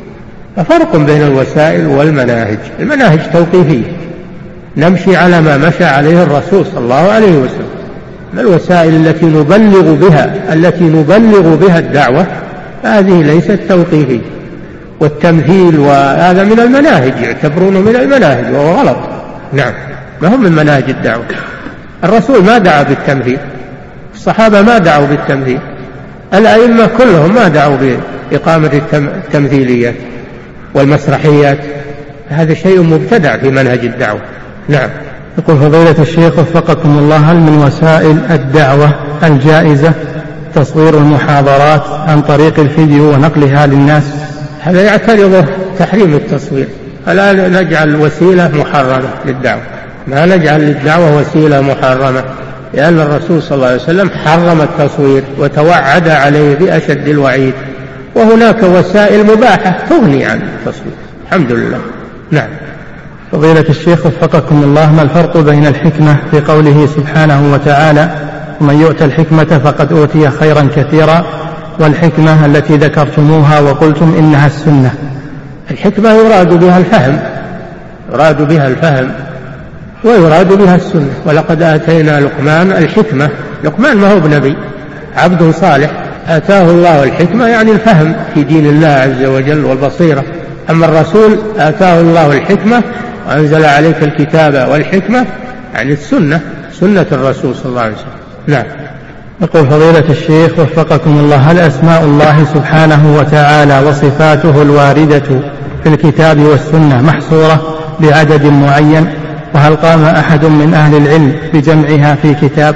ففرق بين الوسائل والمناهج. المناهج توقيفية، نمشي على ما مشى عليه الرسول صلى الله عليه وسلم. الوسائل التي نبلغ بها التي نبلغ بها الدعوة هذه ليست توقيفية. والتمثيل وهذا من المناهج، يعتبرونه من المناهج وهو غلط. نعم، ما هم من مناهج الدعوة. الرسول ما دعا بالتمثيل، الصحابة ما دعوا بالتمثيل، الأئمة كلهم ما دعوا بإقامة التمثيليات والمسرحيات، هذا شيء مبتدع في منهج الدعوة. نعم. يقول فضيلة الشيخ وفقكم الله: هل من وسائل الدعوة الجائزة تصوير المحاضرات عن طريق الفيديو ونقلها للناس؟ هذا يعترضه تحريم التصوير، فلا نجعل وسيلة محرمة للدعوة، ما نجعل للدعوة وسيلة محرمة، لأن الرسول صلى الله عليه وسلم حرم التصوير وتوعد عليه بأشد الوعيد، وهناك وسائل مباحة تغني عن التصوير. الحمد لله. نعم. فضيلة الشيخ وفقكم الله: ما الفرق بين الحكمة في قوله سبحانه وتعالى ومن يؤت الحكمة فقد أوتي خيرا كثيرا، والحكمة التي ذكرتموها وقلتم إنها السنة؟ الحكمة يراد بها الفهم، يراد بها الفهم ويراد بها السنة. ولقد آتينا لقمان الحكمة، لقمان ما هو بنبي، عبد صالح آتاه الله الحكمة يعني الفهم في دين الله عز وجل والبصيرة. أما الرسول آتاه الله الحكمة وأنزل عليك الكتاب والحكمة يعني السنة، سنة الرسول صلى الله عليه وسلم. نعم. يقول فضيلة الشيخ وفقكم الله: هل أسماء الله سبحانه وتعالى وصفاته الواردة في الكتاب والسنة محصورة بعدد معين؟ وهل قام أحد من أهل العلم بجمعها في كتاب؟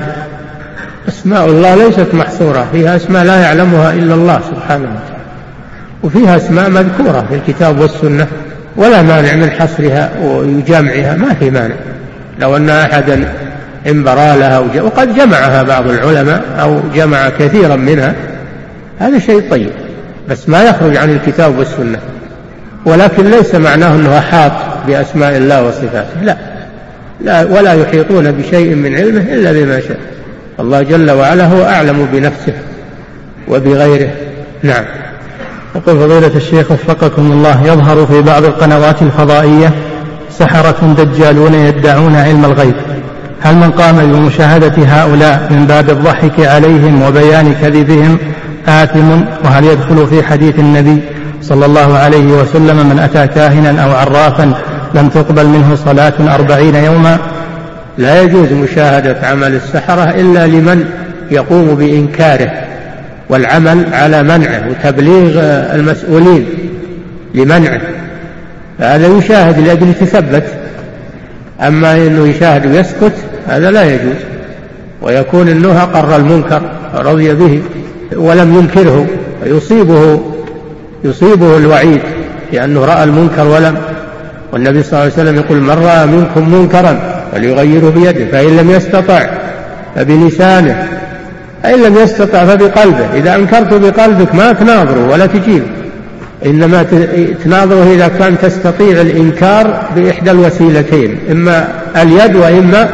أسماء الله ليست محصورة، فيها أسماء لا يعلمها إلا الله سبحانه وتعالى، وفيها أسماء مذكورة في الكتاب والسنة ولا مانع من حصرها وجمعها، ما في مانع. لو أن أحدا انبرى لها وقد جمعها بعض العلماء أو جمع كثيرا منها، هذا شيء طيب، بس ما يخرج عن الكتاب والسنة. ولكن ليس معناه أنه أحاط بأسماء الله وصفاته، لا، لا ولا يحيطون بشيء من علمه إلا بما شاء. الله جل وعلا هو أعلم بنفسه وبغيره. نعم. يقول فضيلة الشيخ وفقكم الله: يظهر في بعض القنوات الفضائية سحرة دجالون يدعون علم الغيب، هل من قام بمشاهدة هؤلاء من باب الضحك عليهم وبيان كذبهم آثم؟ وهل يدخل في حديث النبي صلى الله عليه وسلم: من أتى كاهنا أو عرافا لم تقبل منه صلاة أربعين يوما؟ لا يجوز مشاهدة عمل السحرة إلا لمن يقوم بإنكاره والعمل على منعه وتبليغ المسؤولين لمنعه، هذا يشاهد لأجل يتثبت. أما أنه يشاهد ويسكت هذا لا يجوز، ويكون أنه أقر المنكر رضي به ولم ينكره، ويصيبه يصيبه الوعيد لأنه رأى المنكر ولم. والنبي صلى الله عليه وسلم يقول: من رأى منكم منكرا فليغيره بيده، فإن لم يستطع فبلسانه، فإن لم يستطع فبقلبه. إذا أنكرت بقلبك ما تناظره ولا تجيبه، إنما تناظره إذا كان تستطيع الإنكار بإحدى الوسيلتين، إما اليد وإما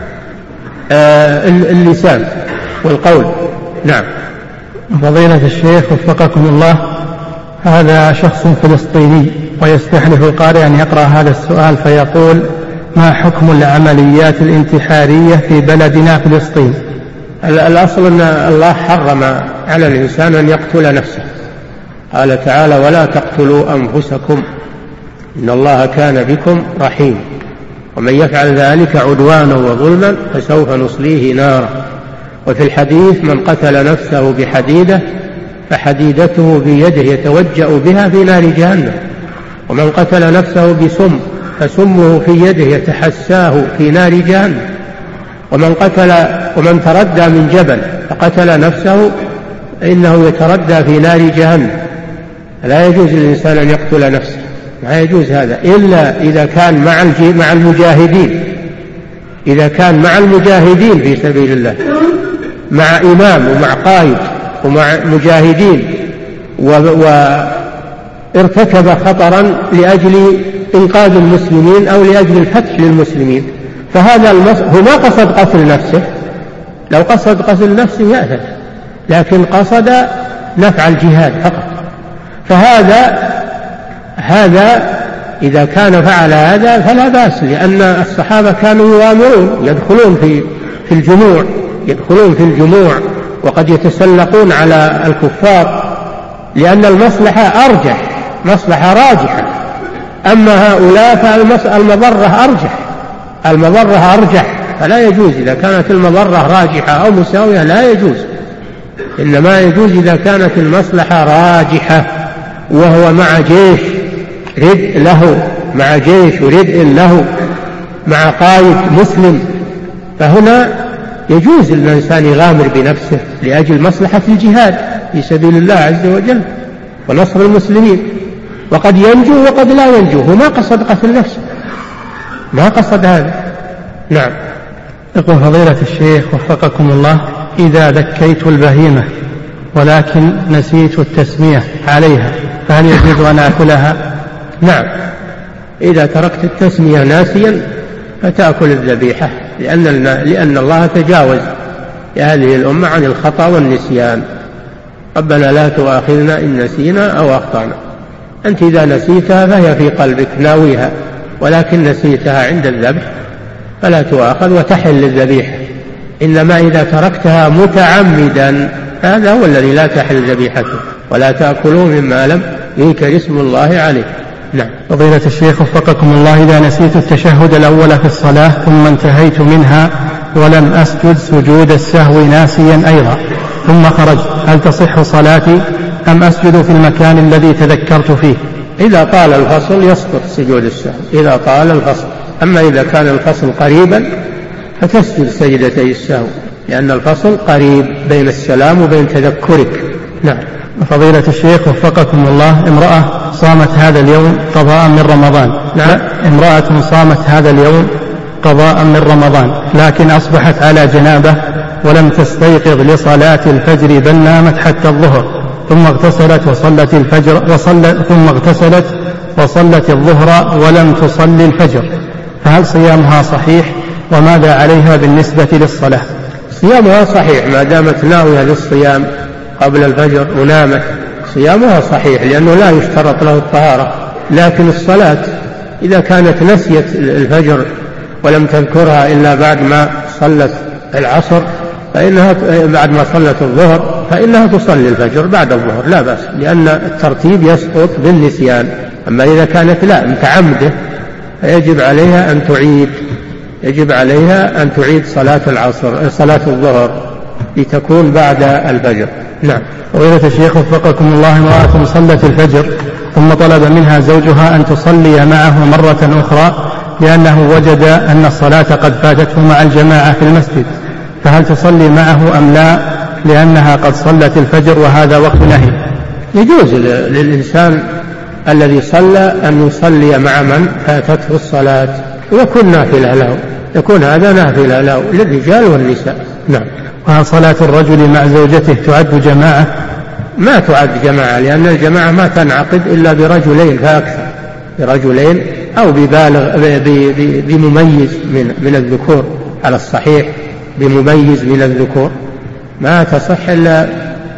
اللسان والقول. نعم. فضيلة الشيخ وفقكم الله، هذا شخص فلسطيني ويستحلف القارئ أن يقرأ هذا السؤال فيقول: ما حكم العمليات الانتحارية في بلدنا فلسطين؟ الأصل أن الله حرم على الإنسان أن يقتل نفسه، قال تعالى: ولا تقتلوا أنفسكم إن الله كان بكم رحيم ومن يفعل ذلك عدوانا وظلما فسوف نصليه نارا. وفي الحديث: من قتل نفسه بحديدة فحديدته بيده يتوجأ بها في نار جهنم، ومن قتل نفسه بسم فسمه في يده يتحساه في نار جهنم، ومن قتل ومن تردى من جبل فقتل نفسه فإنه يتردى في نار جهنم. لا يجوز للإنسان أن يقتل نفسه، لا يجوز هذا إلا إذا كان مع مع المجاهدين، إذا كان مع المجاهدين في سبيل الله، مع إمام ومع قائد ومع مجاهدين، وارتكب خطرا لأجل إنقاذ المسلمين أو لأجل الفتح للمسلمين، فهذا المس... هو ما قصد قتل نفسه. لو قصد قتل نفسه يأثم، لكن قصد نفع الجهاد فقط. فهذا هذا إذا كان فعل هذا فلا بأس، لأن الصحابة كانوا يوامرون يدخلون في في الجموع يدخلون في الجموع وقد يتسلقون على الكفار، لأن المصلحة أرجح، مصلحة راجحة. أما هؤلاء فالمضرة أرجح المضرة أرجح فلا يجوز. إذا كانت المضرة راجحة أو مساوية لا يجوز، إنما يجوز إذا كانت المصلحة راجحة وهو مع جيش ردء له مع جيش ردء له مع قائد مسلم، فهنا يجوز الإنسان يغامر بنفسه لأجل مصلحة الجهاد في سبيل الله عز وجل ونصر المسلمين، وقد ينجو وقد لا ينجو. هو ما قصد قتل نفسه، ما قصد هذا. نعم. يقول فضيلة الشيخ وفقكم الله: إذا ذكيت البهيمة ولكن نسيت التسمية عليها فهل يجوز أن أكلها؟ نعم، إذا تركت التسمية ناسيا فتأكل الذبيحة، لأن لأن الله تجاوز لهذه الأمة عن الخطأ والنسيان. ربنا لا تؤاخذنا إن نسينا أو أخطأنا. أنت إذا نسيتها فهي في قلبك ناويها، ولكن نسيتها عند الذبح فلا تؤاخذ وتحل الذبيحة. إنما إذا تركتها متعمدا هذا هو الذي لا تحل ذبيحته. ولا تأكلوا مما لم يذكر اسم الله عليه. نعم. فضيلة الشيخ وفقكم الله: إذا نسيت التشهد الأول في الصلاة ثم انتهيت منها ولم أسجد سجود السهو ناسيا أيضا ثم خرجت، هل تصح صلاتي أم أسجد في المكان الذي تذكرت فيه؟ إذا طال الفصل يسقط سجود السهو، إذا طال الفصل. أما إذا كان الفصل قريبا فتسجد سجدتي السهو، لأن الفصل قريب بين السلام وبين تذكرك. نعم. فضيلة الشيخ وفقكم الله: امرأة صامت هذا اليوم قضاء من رمضان. نعم. امرأة صامت هذا اليوم قضاء من رمضان لكن أصبحت على جنابة ولم تستيقظ لصلاة الفجر بل نامت حتى الظهر، ثم اغتسلت وصلت الفجر وصلت ثم اغتسلت وصلت الظهر ولم تصلي الفجر، فهل صيامها صحيح؟ وماذا عليها بالنسبة للصلاة؟ صيامها صحيح ما دامت ناوية للصيام قبل الفجر ونامت، صيامها صحيح لأنه لا يشترط له الطهارة. لكن الصلاة إذا كانت نسيت الفجر ولم تذكرها إلا بعد ما صلت العصر فإنها بعد ما صلت الظهر فإنها تصلي الفجر بعد الظهر لا بأس، لأن الترتيب يسقط بالنسيان. أما إذا كانت لا متعمدة فيجب عليها أن تعيد يجب عليها أن تعيد صلاة العصر صلاة الظهر لتكون بعد الفجر. نعم. فضيلة الشيخ وفقكم الله، امرأة صلت الفجر ثم طلب منها زوجها أن تصلي معه مرة أخرى لأنه وجد أن الصلاة قد فاتته مع الجماعة في المسجد، فهل تصلي معه أم لا لأنها قد صلت الفجر وهذا وقت نهي؟ يجوز للإنسان الذي صلى أن يصلي مع من فاتته الصلاة ويكون نافلة له، يكون هذا نافلة له للرجال والنساء. نعم. وهل صلاة الرجل مع زوجته تعد جماعة؟ ما تعد جماعة، لأن الجماعة ما تنعقد إلا برجلين فأكثر، برجلين أو ببالغ بمميز من من الذكور، على الصحيح بمميز من الذكور، ما تصح إلا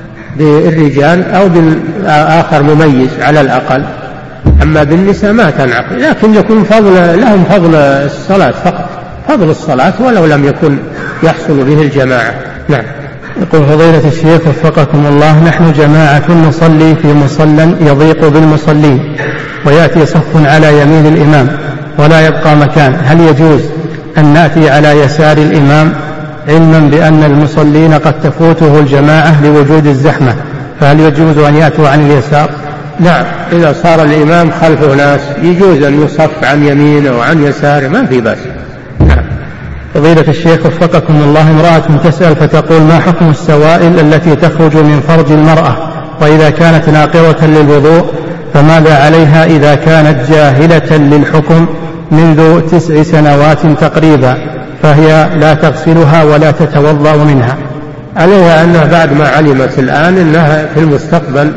بالرجال أو بالآخر مميز على الأقل. أما بالنساء ما تنعقد، لكن يكون فضل لهم فضل الصلاة فقط، فضل الصلاة ولو لم يكن يحصل به الجماعة. نعم. يقول فضيلة الشيخ وفقكم الله، نحن جماعة نصلي في مصلى يضيق بالمصلين ويأتي صف على يمين الإمام ولا يبقى مكان، هل يجوز أن نأتي على يسار الإمام علما بأن المصلين قد تفوته الجماعة لوجود الزحمة، فهل يجوز أن يأتوا عن اليسار؟ نعم، إذا صار الإمام خلفه ناس يجوز أن يصف عن يمينه وعن يساره، ما في بأس. نعم. فضيلة الشيخ وفقكم الله، امرأة تسأل فتقول: ما حكم السوائل التي تخرج من فرج المرأة وإذا كانت ناقضة للوضوء فماذا عليها إذا كانت جاهلة للحكم منذ تسع سنوات تقريبا فهي لا تغسلها ولا تتوضأ منها؟ عليها أنها بعد ما علمت الآن أنها في المستقبل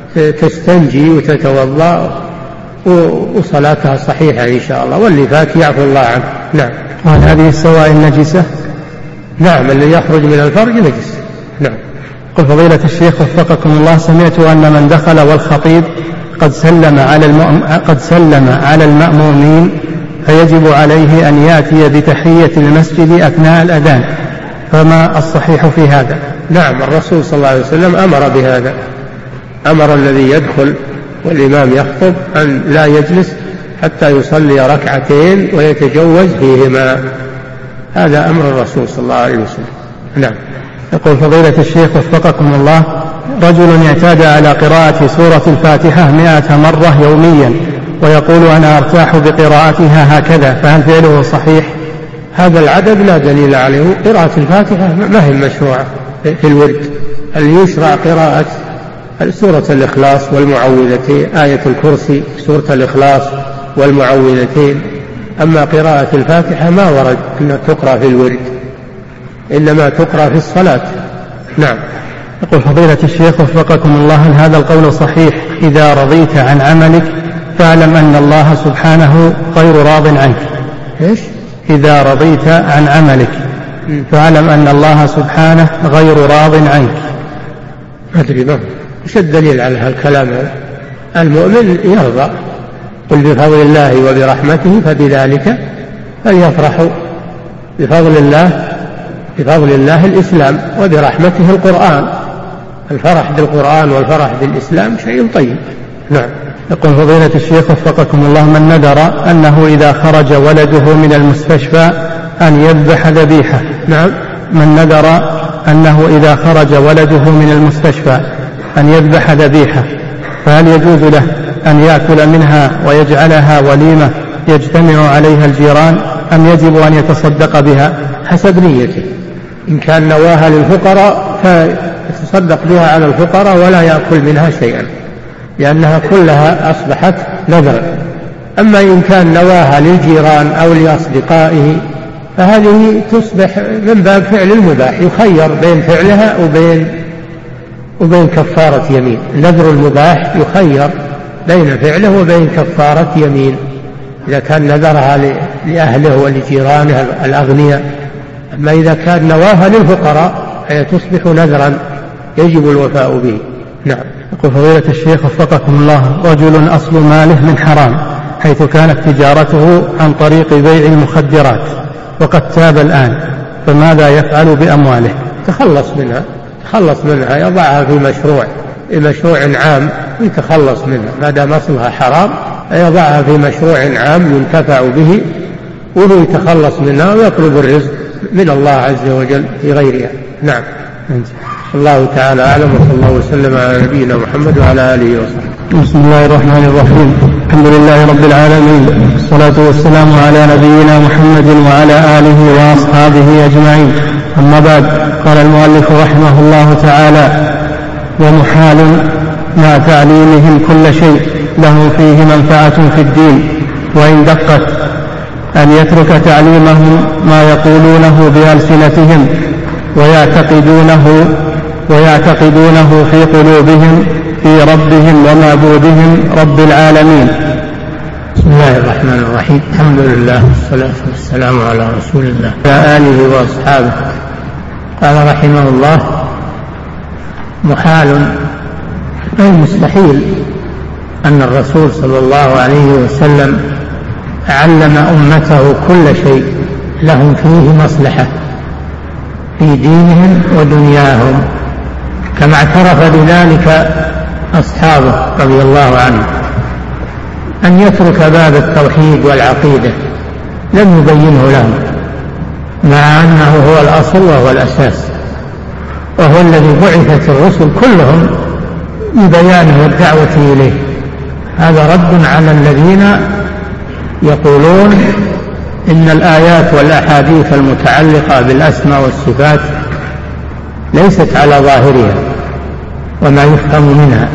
تستنجي وتتوضأ وصلاتها صحيحة إن شاء الله، واللي فات يعفو الله عنه. نعم. وهل هذه السوائل نجسة؟ نعم، اللي يخرج من الفرج نجس. نعم. قل فضيلة الشيخ وفقكم الله، سمعت أن من دخل والخطيب قد سلم على المؤم... قد سلم على المأمومين فيجب عليه أن يأتي بتحية المسجد أثناء الأذان، فما الصحيح في هذا؟ نعم، الرسول صلى الله عليه وسلم أمر بهذا، أمر الذي يدخل والإمام يخطب أن لا يجلس حتى يصلي ركعتين ويتجوز فيهما، هذا أمر الرسول صلى الله عليه وسلم. نعم. يقول فضيلة الشيخ وفقكم الله، رجل اعتاد على قراءة سورة الفاتحة مئة مرة يوميا ويقول أنا أرتاح بقراءتها هكذا، فهل فعله صحيح؟ هذا العدد لا دليل عليه، قراءة الفاتحة ما هي مشروعة في الورد، هل يشرع قراءة سورة الإخلاص والمعوذتين، آية الكرسي، سورة الإخلاص والمعوذتين، أما قراءة الفاتحة ما ورد أن تقرأ في الورد، إنما تقرأ في الصلاة. نعم. يقول فضيلة الشيخ وفقكم الله، هل هذا القول صحيح: إذا رضيت عن عملك فاعلم أن الله سبحانه غير راض عنك؟ إيش؟ إذا رضيت عن عملك فاعلم أن الله سبحانه غير راض عنك. ما أدري ما إيش الدليل على هالكلام؟ المؤمن يرضى، قل بفضل الله وبرحمته فبذلك فليفرحوا. بفضل الله بفضل الله الإسلام، وبرحمته القرآن، الفرح بالقرآن والفرح بالإسلام شيء طيب. نعم. يقول فضيلة الشيخ وفقكم الله، من نذر أنه إذا خرج ولده من المستشفى أن يذبح ذبيحة. نعم. من نذر أنه إذا خرج ولده من المستشفى أن يذبح ذبيحة فهل يجوز له أن يأكل منها ويجعلها وليمة يجتمع عليها الجيران أم يجب أن يتصدق بها؟ حسب نيته، إن كان نواها للفقراء فيتصدق بها على الفقراء ولا يأكل منها شيئا، لأنها كلها أصبحت نذر. أما إن كان نواها للجيران أو لأصدقائه فهذه تصبح من باب فعل المباح، يخير بين فعلها وبين وبين كفارة يمين. نذر المباح يخير بين فعله وبين كفارة يمين، إذا كان نذرها لأهله ولجيرانه الأغنياء. أما إذا كان نواها للفقراء فهي تصبح نذرا يجب الوفاء به. نعم. يقول فضيلة الشيخ وفقكم الله: رجل أصل ماله من حرام حيث كانت تجارته عن طريق بيع المخدرات وقد تاب الآن، فماذا يفعل بأمواله؟ تخلص منها تخلص منها يضعها في مشروع مشروع عام يتخلص منها، ما دام أصلها حرام يضعها في مشروع عام ينتفع به وهو يتخلص منها ويطلب الرزق من الله عز وجل في غيرها. نعم. الله تعالى أعلم، وصلى الله وسلم على نبينا محمد وعلى آله وصحبه. بسم الله الرحمن الرحيم. الحمد لله رب العالمين، والصلاة والسلام على نبينا محمد وعلى آله وأصحابه أجمعين. أما بعد، قال المؤلف رحمه الله تعالى: ومحال مع تعليمهم كل شيء له فيه منفعة في الدين وإن دقت أن يترك تعليمهم ما يقولونه بألسنتهم ويعتقدونه ويعتقدونه في قلوبهم في ربهم ومعبودهم رب العالمين. بسم الله الرحمن الرحيم. الحمد لله والصلاة والسلام على رسول الله وعلى آله وأصحابه. قال رحمه الله: محال أي مستحيل أن الرسول صلى الله عليه وسلم علم أمته كل شيء لهم فيه مصلحة في دينهم ودنياهم، كما اعترف بذلك أصحابه رضي الله عنهم، أن يترك باب التوحيد والعقيدة لم يبينه لهم، مع أنه هو الأصل وهو الأساس، وهو الذي بعثت الرسل كلهم ببيانه والدعوة إليه. هذا رد على الذين يقولون إن الآيات والأحاديث المتعلقة بالأسماء والصفات ليست على ظاهرها وما يفهم منها،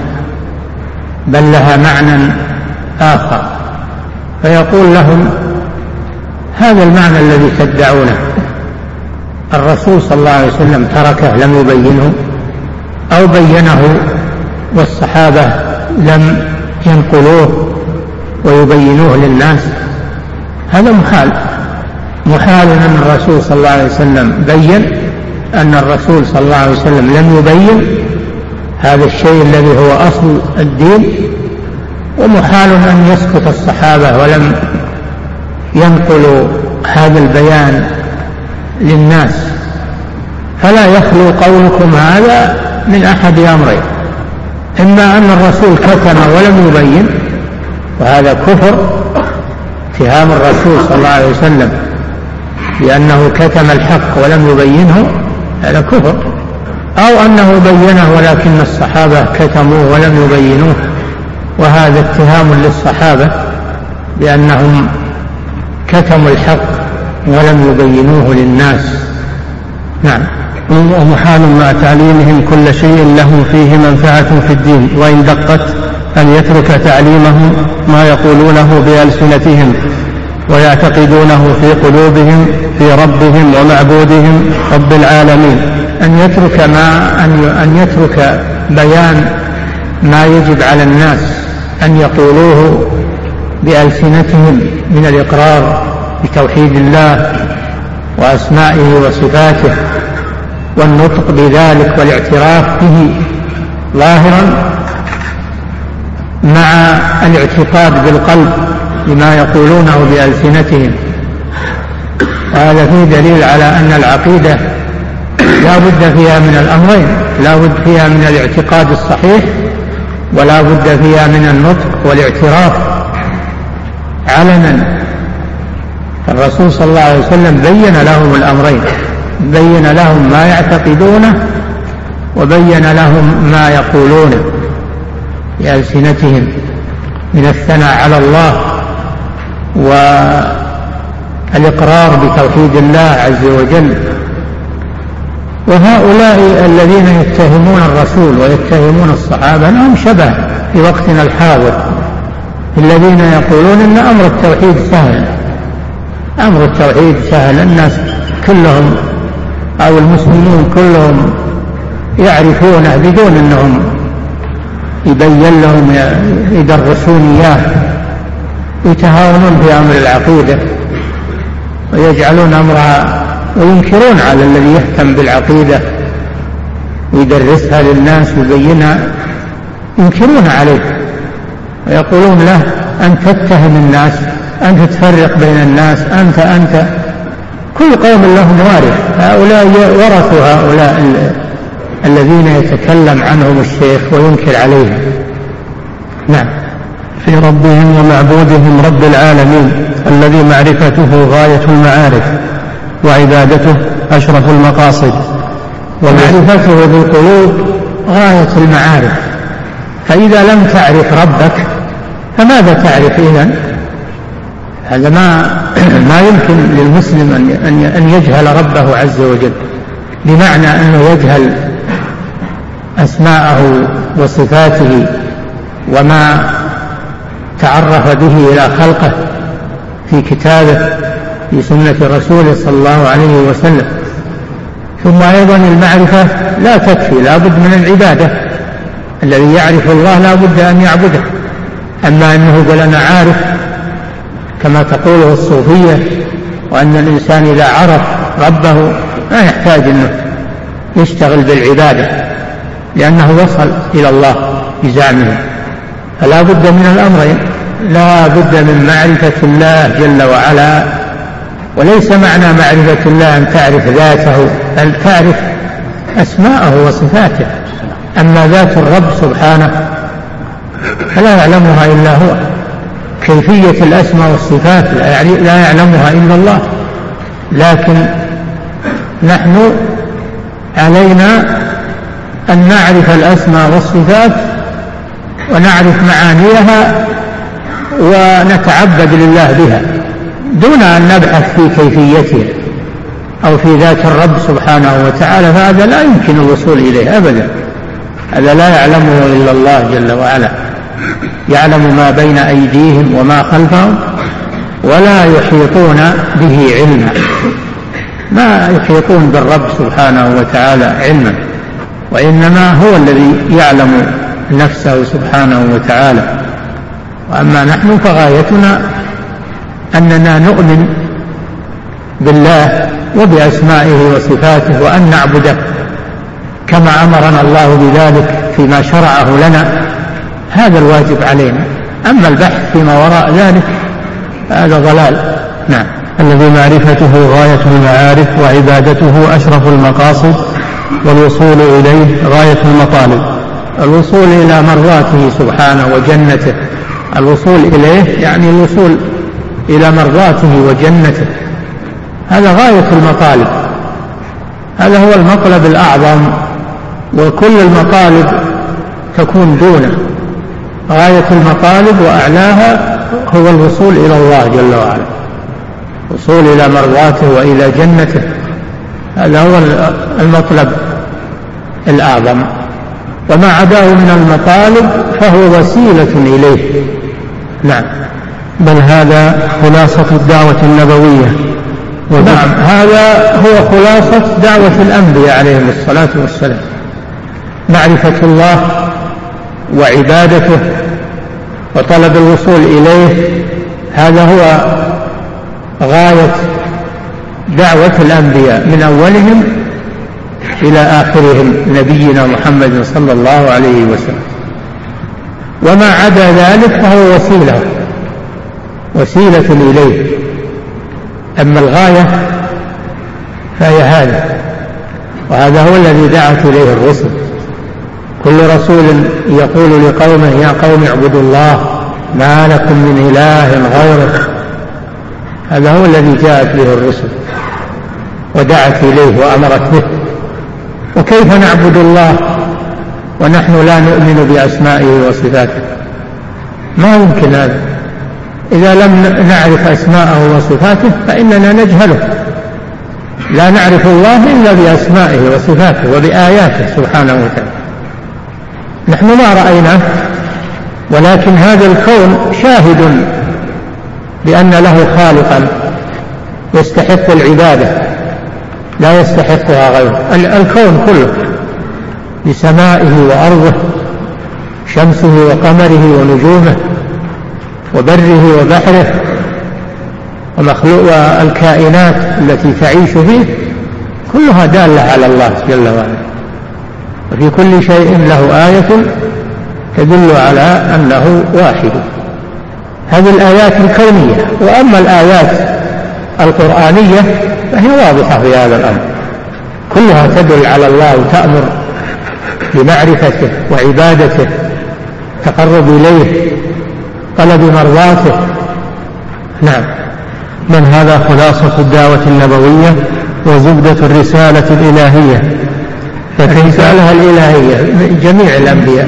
بل لها معنى آخر، فيقول لهم: هذا المعنى الذي تدعونه الرسول صلى الله عليه وسلم تركه لم يبينه، أو بينه والصحابة لم ينقلوه ويبينوه للناس. هذا محال. محال أن الرسول صلى الله عليه وسلم بين، أن الرسول صلى الله عليه وسلم لم يبين هذا الشيء الذي هو أصل الدين، ومحال أن يسكت الصحابة ولم ينقلوا هذا البيان للناس. فلا يخلو قولكم هذا من أحد أمرين: إما أن الرسول كتم ولم يبين، وهذا كفر، اتهام الرسول صلى الله عليه وسلم بأنه كتم الحق ولم يبينه، هذا كفر، أو أنه بينه ولكن الصحابة كتموه ولم يبينوه، وهذا اتهام للصحابة بأنهم كتموا الحق ولم يبينوه للناس. نعم. ومحال مع تعليمهم كل شيء له فيه منفعة في الدين وإن دقت أن يترك تعليمهم ما يقولونه بألسنتهم ويعتقدونه في قلوبهم في ربهم ومعبودهم رب العالمين. أن يترك ما أن أن يترك بيان ما يجب على الناس أن يقولوه بألسنتهم من الإقرار بتوحيد الله وأسمائه وصفاته والنطق بذلك والاعتراف به ظاهرا، مع الاعتقاد بالقلب بما يقولونه بألسنتهم. هذا فيه دليل على أن العقيدة لا بد فيها من الأمرين: لا بد فيها من الاعتقاد الصحيح، ولا بد فيها من النطق والاعتراف علنا. الرسول صلى الله عليه وسلم بين لهم الأمرين، بين لهم ما يعتقدونه وبين لهم ما يقولونه بألسنتهم من الثناء على الله والإقرار بتوحيد الله عز وجل. وهؤلاء الذين يتهمون الرسول ويتهمون الصحابة لهم شبه في وقتنا الحاضر، الذين يقولون إن أمر التوحيد سهل، أمر التوحيد سهل، الناس كلهم أو المسلمون كلهم يعرفونه بدون أنهم يبين لهم يدرسون إياه. يتهاونون في أمر العقيدة ويجعلون أمرها وينكرون على الذي يهتم بالعقيدة ويدرسها للناس ويبينها، ينكرون عليه ويقولون له أنت تتهم الناس، أنت تفرق بين الناس، أنت أنت كل قوم لهم وارث. هؤلاء ورثوا هؤلاء الذين يتكلم عنهم الشيخ وينكر عليهم. نعم. في ربهم ومعبودهم رب العالمين الذي معرفته غاية المعارف وعبادته أشرف المقاصد، ومعرفته بالقلوب غاية المعارف. فإذا لم تعرف ربك فماذا تعرف إذن؟ هذا ما ما يمكن للمسلم أن يجهل ربه عز وجل، بمعنى أنه يجهل أسماءه وصفاته وما تعرف به إلى خلقه في كتابه في سنة رسوله صلى الله عليه وسلم. ثم أيضا المعرفة لا تكفي، لا بد من العبادة. الذي يعرف الله لا بد أن يعبده. أما أنه قال أنا عارف كما تقوله الصوفية، وأن الإنسان إذا عرف ربه ما يحتاج أنه يشتغل بالعبادة لأنه وصل إلى الله بزعمه. فلا بد من الأمرين، لا بد من معرفة الله جل وعلا. وليس معنى معرفة الله أن تعرف ذاته، بل تعرف أسماءه وصفاته. أما ذات الرب سبحانه فلا يعلمها إلا هو. كيفية الأسماء والصفات لا يعلمها إلا الله، لكن نحن علينا أن نعرف الأسماء والصفات ونعرف معانيها ونتعبد لله بها دون أن نبحث في كيفيتها أو في ذات الرب سبحانه وتعالى، فهذا لا يمكن الوصول إليه أبدا. هذا لا يعلمه إلا الله جل وعلا. يعلم ما بين أيديهم وما خلفهم ولا يحيطون به علما. ما يحيطون بالرب سبحانه وتعالى علما، وإنما هو الذي يعلم نفسه سبحانه وتعالى. وأما نحن فغايتنا أننا نؤمن بالله وبأسمائه وصفاته وأن نعبده كما أمرنا الله بذلك فيما شرعه لنا. هذا الواجب علينا. أما البحث فيما وراء ذلك هذا ضلال. نعم. الذي معرفته غاية المعارف وعبادته أشرف المقاصد والوصول إليه غاية المطالب. الوصول إلى مرضاته سبحانه وجنته. الوصول إليه يعني الوصول إلى مرضاته وجنته، هذا غاية المطالب. هذا هو المطلب الأعظم، وكل المطالب تكون دونه. غاية المطالب وأعلاها هو الوصول إلى الله جل وعلا، الوصول إلى مرضاته وإلى جنته. هذا هو المطلب الأعظم، وما عداه من المطالب فهو وسيلة إليه. نعم. بل هذا خلاصة الدعوة النبوية. نعم، هذا هو خلاصة دعوة الأنبياء عليهم الصلاة والسلام. معرفة الله وعبادته وطلب الوصول إليه، هذا هو غاية دعوة الأنبياء من أولهم إلى آخرهم نبينا محمد صلى الله عليه وسلم. وما عدا ذلك فهو وسيلة وسيلة إليه. أما الغاية فهي هذا، وهذا هو الذي دعت إليه الرسل. كل رسول يقول لقومه يا قوم اعبدوا الله ما لكم من إله غيره. هذا هو الذي جاءت به الرسل ودعت إليه وأمرت به. وكيف نعبد الله ونحن لا نؤمن بأسمائه وصفاته؟ ما يمكن هذا. إذا لم نعرف أسماءه وصفاته فإننا نجهله. لا نعرف الله إلا بأسمائه وصفاته وبآياته سبحانه وتعالى. نحن ما رأيناه، ولكن هذا الكون شاهد بأن له خالقا يستحق العبادة لا يستحقها غيره. الكون كله بسمائه وأرضه، شمسه وقمره ونجومه، وبره وبحره ومخلوق والكائنات التي تعيش فيه كلها دالة على الله جل وعلا، وفي كل شيء له آية تدل على أنه واحد. هذه الآيات الكونية. وأما الآيات القرآنية فهي واضحة في هذا الأمر، كلها تدل على الله وتأمر بمعرفته وعبادته، تقرب إليه، طلب مرضاته. نعم. من هذا خلاصة الدعوة النبوية وزبدة الرسالة الإلهية. الرسالة الإلهية جميع الأنبياء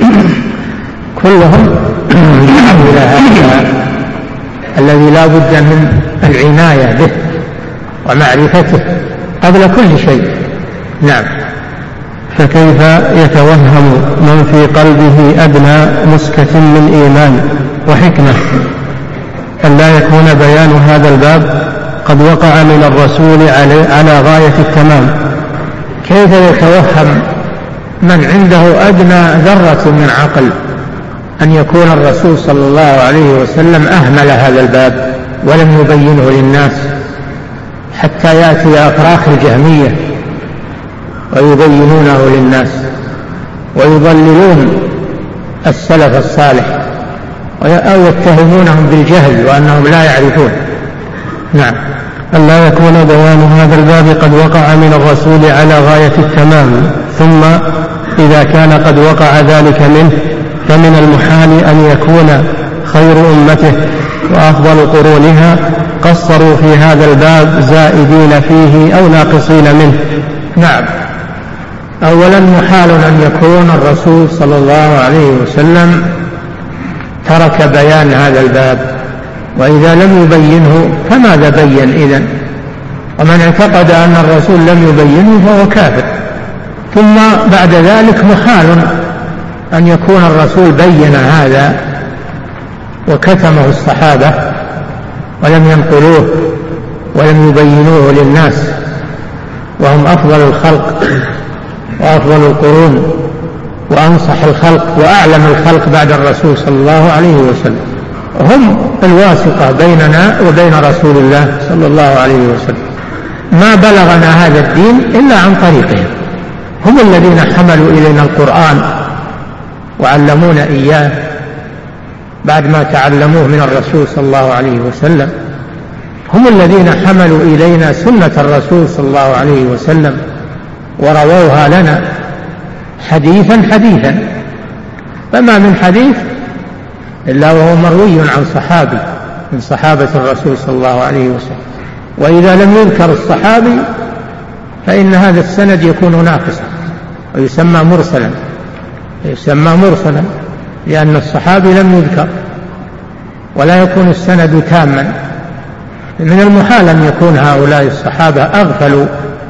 كلهم دعوا إلى هذا الذي لا بد من العناية به ومعرفته قبل كل شيء. نعم. فكيف يتوهم من في قلبه أدنى مسكة من إيمان وحكمة أن لا يكون بيان هذا الباب قد وقع من الرسول على غاية التمام؟ كيف يتوهم من عنده أدنى ذرة من عقل أن يكون الرسول صلى الله عليه وسلم أهمل هذا الباب ولم يبينه للناس حتى يأتي أفراخ الجهمية ويبينونه للناس ويضللون السلف الصالح أو يتهمونهم بالجهل وأنهم لا يعرفون. نعم. أن لا يكون بيان هذا الباب قد وقع من الرسول على غاية التمام، ثم إذا كان قد وقع ذلك منه فمن المحال أن يكون خير أمته وأفضل قرونها قصروا في هذا الباب زائدين فيه أو ناقصين منه. نعم. أولا محال أن يكون الرسول صلى الله عليه وسلم ترك بيان هذا الباب، وإذا لم يبينه فماذا بين إذن؟ ومن اعتقد أن الرسول لم يبينه فهو كافر. ثم بعد ذلك محال أن يكون الرسول بين هذا وكتمه الصحابة ولم ينقلوه ولم يبينوه للناس، وهم أفضل الخلق وأفضل القرون وأنصح الخلق وأعلم الخلق بعد الرسول صلى الله عليه وسلم. هم الواسطة بيننا وبين رسول الله صلى الله عليه وسلم. ما بلغنا هذا الدين إلا عن طريقهم، هم الذين حملوا إلينا القرآن وعلمونا إياه بعد ما تعلموه من الرسول صلى الله عليه وسلم. هم الذين حملوا إلينا سنة الرسول صلى الله عليه وسلم ورووها لنا حديثا حديثا، فما من حديث إلا وهو مروي عن صحابي من صحابة الرسول صلى الله عليه وسلم. وإذا لم يذكر الصحابي فإن هذا السند يكون ناقصا ويسمى مرسلا يسمى مرسلا لأن الصحابي لم يذكر، ولا يكون السند تاما. من المحال أن يكون هؤلاء الصحابة أغفلوا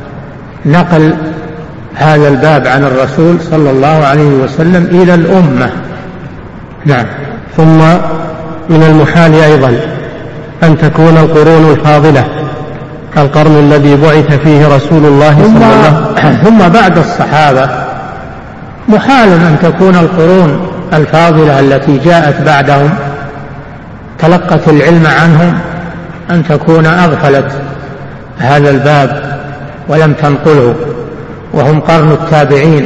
نقل هذا الباب عن الرسول صلى الله عليه وسلم إلى الأمة. نعم. ثم من المحال أيضا أن تكون القرون الفاضلة القرن الذي بعث فيه رسول الله صلى الله عليه وسلم ثم بعد الصحابة محال أن تكون القرون الفاضلة التي جاءت بعدهم تلقت العلم عنهم أن تكون أغفلت هذا الباب ولم تنقله، وهم قرن التابعين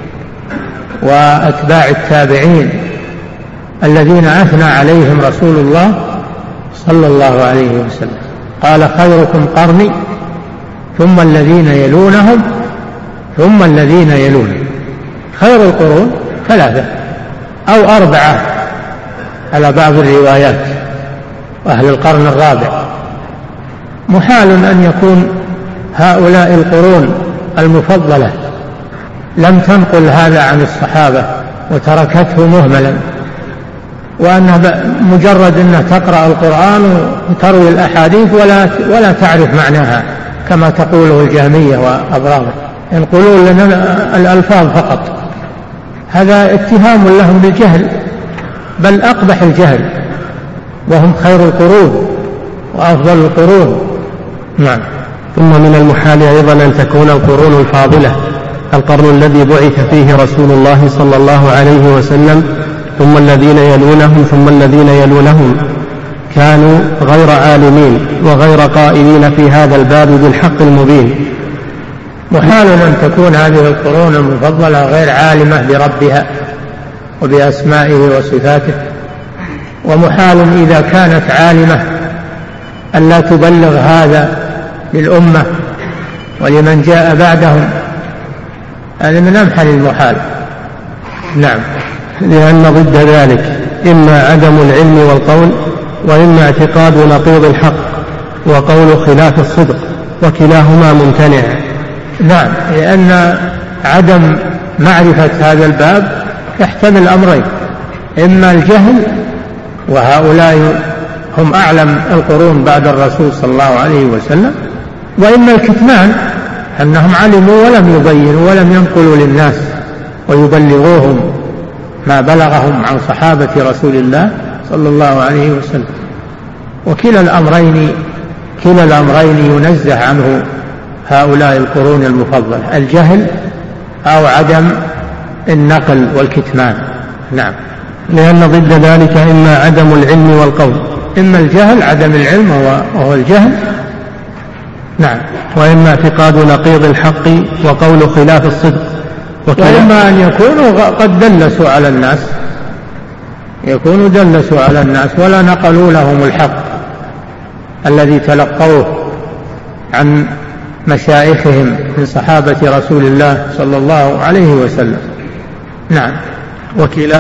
وأتباع التابعين الذين أثنى عليهم رسول الله صلى الله عليه وسلم. قال خيركم قرني ثم الذين يلونهم ثم الذين يلونهم. خير القرون ثلاثة أو أربعة على بعض الروايات، وأهل القرن الرابع. محال أن يكون هؤلاء القرون المفضلة لم تنقل هذا عن الصحابة وتركته مهملا، وأنها مجرد أنها تقرأ القرآن وتروي الأحاديث ولا ولا تعرف معناها كما تقوله الجهمية وأضرابه، ينقلون لنا الألفاظ فقط. هذا اتهام لهم بالجهل، بل أقبح الجهل، وهم خير القرون وأفضل القرون. نعم. ثم من المحال أيضا أن تكون القرون الفاضلة القرن الذي بعث فيه رسول الله صلى الله عليه وسلم ثم الذين يلونهم ثم الذين يلونهم كانوا غير عالمين وغير قائلين في هذا الباب بالحق المبين. محال أن تكون هذه القرون المفضلة غير عالمة بربها وبأسمائه وصفاته، ومحال إذا كانت عالمة أن لا تبلغ هذا للأمة ولمن جاء بعدهم، هذا من أمحل المحال. نعم. لأن ضد ذلك إما عدم العلم والقول، وإما اعتقاد نقيض الحق وقول خلاف الصدق، وكلاهما ممتنع. نعم، لأن عدم معرفة هذا الباب يحتمل أمرين: إما الجهل، وهؤلاء هم أعلم القرون بعد الرسول صلى الله عليه وسلم، وإما الكتمان، أنهم علموا ولم يبينوا ولم ينقلوا للناس ويبلغوهم ما بلغهم عن صحابة رسول الله صلى الله عليه وسلم. وكلا الأمرين كلا الأمرين ينزه عنه هؤلاء القرون المفضلة: الجهل أو عدم النقل والكتمان. نعم. لأن ضد ذلك إما عدم العلم والقول، إما الجهل عدم العلم وهو الجهل، نعم، وإما اعتقاد نقيض الحق وقول خلاف الصدق، وإما أن يكونوا قد دلسوا على الناس يكونوا دلسوا على الناس ولا نقلوا لهم الحق الذي تلقوه عن مشايخهم من صحابة رسول الله صلى الله عليه وسلم. نعم. وكلا.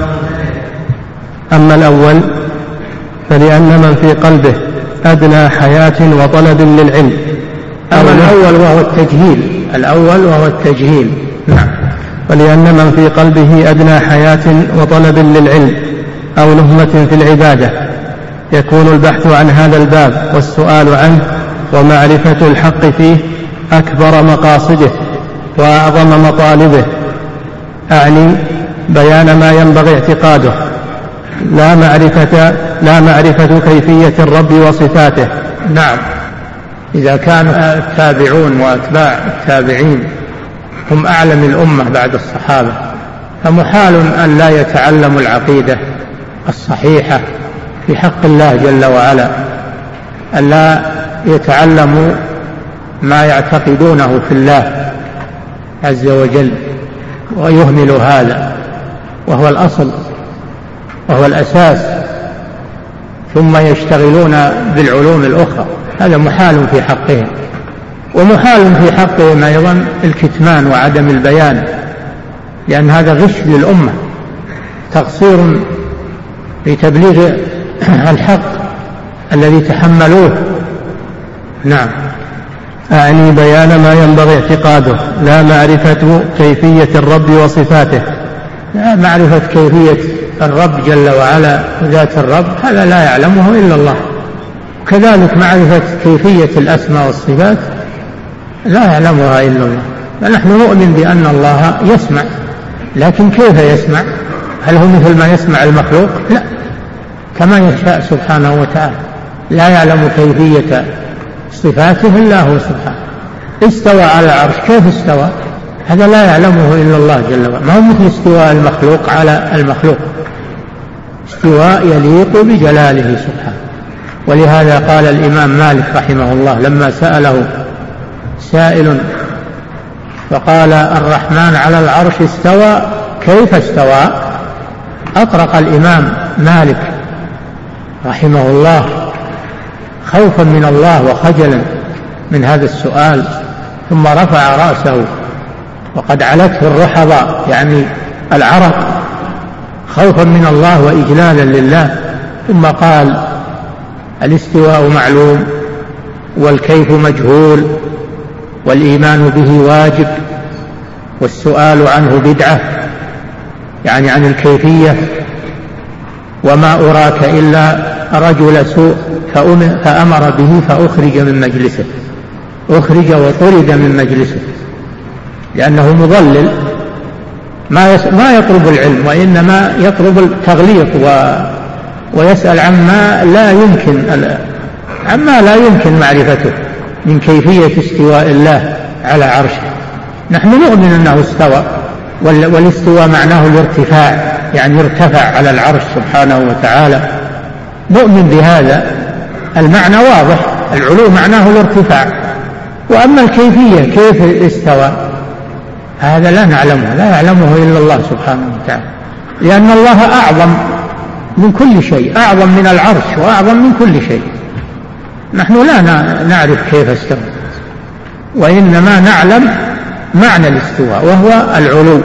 أما الأول فلأن من في قلبه أدنى حياة وطلب للعلم. أما الأول وهو التجهيل الأول وهو التجهيل نعم. ولأن من في قلبه أدنى حياة وطلب للعلم أو نهمة في العبادة يكون البحث عن هذا الباب والسؤال عنه ومعرفة الحق فيه أكبر مقاصده وأعظم مطالبه، أعني بيان ما ينبغي اعتقاده، لا معرفة, لا معرفة كيفية الرب وصفاته. نعم. إذا كان التابعون وأتباع التابعين هم أعلم الأمة بعد الصحابة، فمحال أن لا يتعلموا العقيدة الصحيحة في حق الله جل وعلا، أن لا يتعلموا ما يعتقدونه في الله عز وجل ويهمل هذا، وهو الأصل وهو الأساس، ثم يشتغلون بالعلوم الأخرى. هذا محال في حقهم. ومحال في حقهم أيضا الكتمان وعدم البيان، لأن هذا غش للأمة، تقصير في تبليغ الحق الذي تحملوه. نعم. أعني بيان ما ينبغي اعتقاده، لا معرفة كيفية الرب وصفاته. لا معرفة كيفية الرب جل وعلا ذات الرب، هذا لا يعلمه إلا الله. كذلك معرفة كيفية الأسماء والصفات لا يعلمها إلا الله. فنحن نؤمن بأن الله يسمع، لكن كيف يسمع؟ هل هو مثل ما يسمع المخلوق؟ لا، كما يشاء سبحانه وتعالى. لا يعلم كيفية صفاته إلا هو سبحانه. استوى على العرش، كيف استوى؟ هذا لا يعلمه إلا الله جل وعلا. ما هو مثل استواء المخلوق على المخلوق، استواء يليق بجلاله سبحانه. ولهذا قال الإمام مالك رحمه الله لما سأله سائل فقال: الرحمن على العرش استوى، كيف استوى؟ أطرق الإمام مالك رحمه الله خوفا من الله وخجلا من هذا السؤال، ثم رفع رأسه وقد علته الرحضة، يعني العرق، خوفا من الله وإجلالا لله، ثم قال: الاستواء معلوم، والكيف مجهول، والإيمان به واجب، والسؤال عنه بدعة، يعني عن الكيفية. وما أراك إلا رجل سوء فأمر به فأخرج من مجلسه، أخرج وطرد من مجلسه، لأنه مضلل، ما ما يطلب العلم، وإنما يطلب التغليط و ويسأل عما لا يمكن عما لا يمكن معرفته من كيفية استواء الله على عرشه. نحن نؤمن أنه استوى، والاستواء معناه الارتفاع، يعني ارتفع على العرش سبحانه وتعالى، نؤمن بهذا المعنى واضح، العلو معناه الارتفاع، وأما الكيفية كيف استوى هذا لا نعلمه، لا يعلمه إلا الله سبحانه وتعالى، لأن الله أعظم من كل شيء، أعظم من العرش وأعظم من كل شيء. نحن لا نعرف كيف استوى، وإنما نعلم معنى الاستواء وهو العلو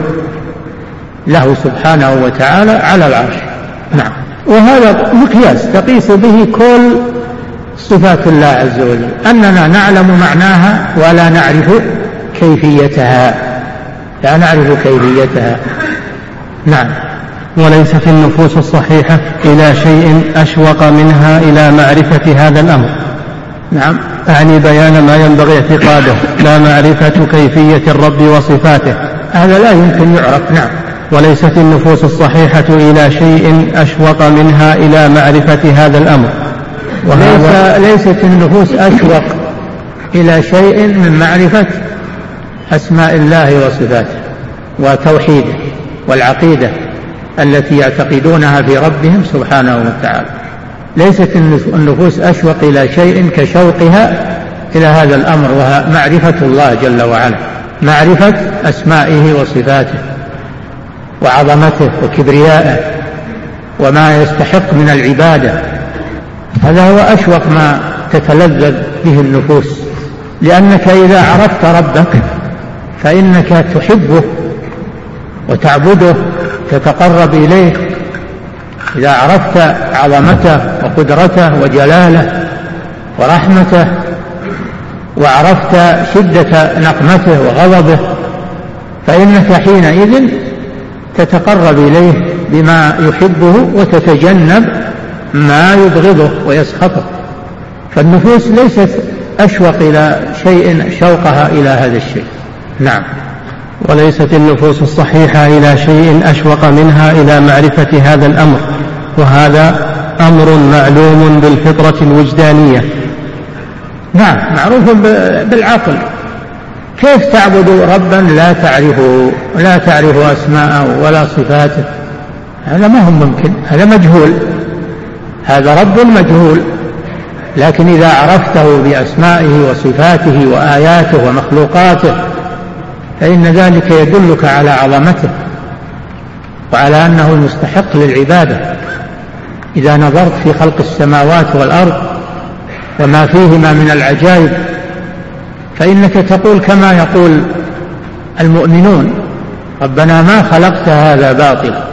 له سبحانه وتعالى على العرش. نعم. وهذا مقياس تقيس به كل صفات الله عز وجل، أننا نعلم معناها ولا نعرف كيفيتها، لا نعرف كيفيتها. نعم. وليست النفوس الصحيحة إلى شيء أشوق منها إلى معرفة هذا الأمر. نعم. أعني بيان ما ينبغي اعتقاده، لا معرفة كيفية الرب وصفاته، هذا لا يمكن يعرف. نعم. وليست النفوس الصحيحة إلى شيء أشوق منها إلى معرفة هذا الأمر. وهذا ليست النفوس أشوق إلى شيء من معرفة أسماء الله وصفاته وتوحيده والعقيدة التي يعتقدونها في ربهم سبحانه وتعالى. ليست النفوس أشوق إلى شيء كشوقها إلى هذا الأمر، وهو معرفة الله جل وعلا، معرفة أسمائه وصفاته وعظمته وكبريائه وما يستحق من العبادة. هذا هو أشوق ما تتلذذ به النفوس، لأنك إذا عرفت ربك فإنك تحبه وتعبده تتقرب إليه. إذا عرفت عظمته وقدرته وجلاله ورحمته وعرفت شدة نقمته وغضبه فإنك حينئذ تتقرب إليه بما يحبه وتتجنب ما يبغضه ويسخطه. فالنفوس ليست أشوق إلى شيء شوقها إلى هذا الشيء. نعم. وليست النفوس الصحيحة إلى شيء أشوق منها إلى معرفة هذا الأمر، وهذا أمر معلوم بالفطرة الوجدانية. نعم، معروف بالعقل. كيف تعبد ربا لا تعرفه، لا تعرف أسماءه ولا صفاته؟ هذا ما هو ممكن، هذا مجهول، هذا رب مجهول. لكن إذا عرفته بأسمائه وصفاته وآياته ومخلوقاته فإن ذلك يدلك على عظمته وعلى أنه المستحق للعبادة. إذا نظرت في خلق السماوات والأرض وما فيهما من العجائب فإنك تقول كما يقول المؤمنون: ربنا ما خلقت هذا باطلا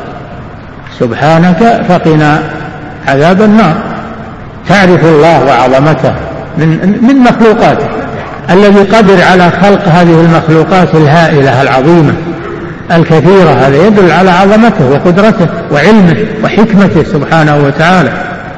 سبحانك فقنا عذاب النار. تعرف الله وعظمته من, من مخلوقاته، الذي قدر على خلق هذه المخلوقات الهائلة العظيمة الكثيرة، هذا يدل على عظمته وقدرته وعلمه وحكمته سبحانه وتعالى.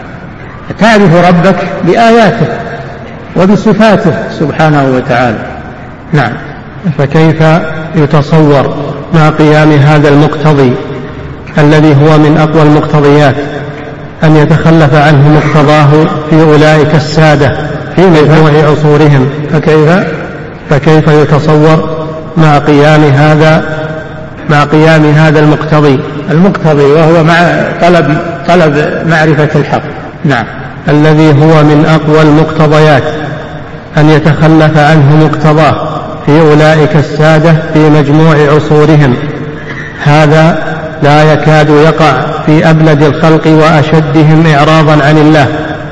تعرف ربك بآياته وبصفاته سبحانه وتعالى. نعم. فكيف يتصور مع قيام هذا المقتضي الذي هو من أقوى المقتضيات أن يتخلف عنه مقتضاه في أولئك السادة في مجموع عصورهم؟ فكيف فكيف يتصور مع قيام هذا مع قيام هذا المقتضي المقتضي وهو مع طلب طلب معرفة الحق. نعم. الذي هو من أقوى المقتضيات أن يتخلف عنه مقتضاه في أولئك السادة في مجموع عصورهم، هذا لا يكاد يقع في أبلد الخلق وأشدهم إعراضا عن الله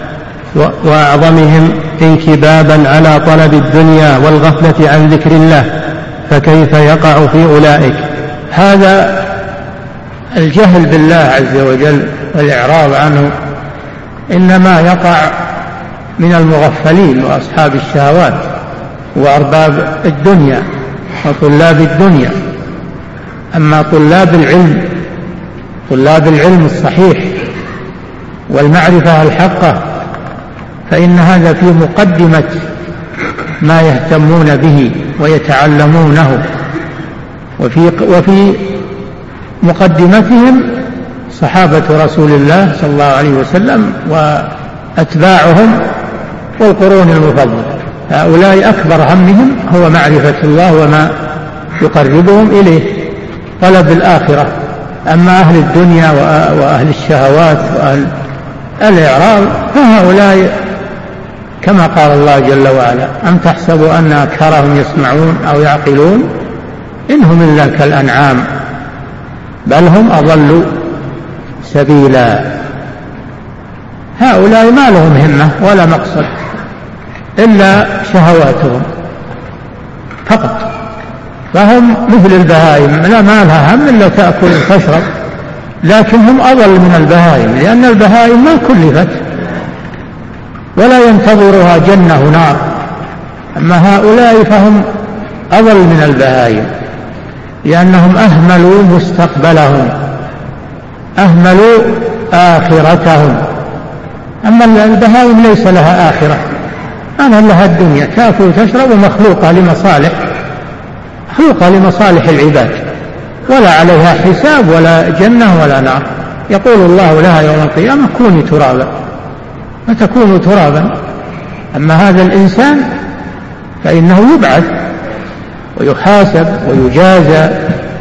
وأعظمهم انكبابا على طلب الدنيا والغفلة عن ذكر الله، فكيف يقع في أولئك؟ هذا الجهل بالله عز وجل والإعراض عنه إنما يقع من المغفلين وأصحاب الشهوات وأرباب الدنيا وطلاب الدنيا. أما طلاب العلم طلاب العلم الصحيح والمعرفة الحقة فإن هذا في مقدمة ما يهتمون به ويتعلمونه، وفي, وفي مقدمتهم صحابة رسول الله صلى الله عليه وسلم وأتباعهم والقرون المفضلة. هؤلاء أكبر همهم هو معرفة الله وما يقربهم إليه، طلب الآخرة. أما أهل الدنيا وأهل الشهوات وأهل الإعراض. فهؤلاء كما قال الله جل وعلا: أم تحسبوا أن أكثرهم يسمعون أو يعقلون إنهم إلا كالأنعام بل هم أضل سبيلا. هؤلاء ما لهم همة ولا مقصد إلا شهواتهم فقط، فهم مثل البهائم لا ما لها هم إلا تأكل وتشرب، لكن هم أضل من البهائم، لأن البهائم ما كلفت ولا ينتظرها جنة ونار، أما هؤلاء فهم أضل من البهائم لأنهم أهملوا مستقبلهم، أهملوا آخرتهم. أما البهائم ليس لها آخرة، أنا لها الدنيا تأكل وتشرب، ومخلوقة لمصالح مخلوقة لمصالح العباد، ولا عليها حساب ولا جنة ولا نار. يقول الله لها يوم القيامة: كوني ترابا، فتكون ترابا. أما هذا الإنسان فإنه يبعث ويحاسب ويجازى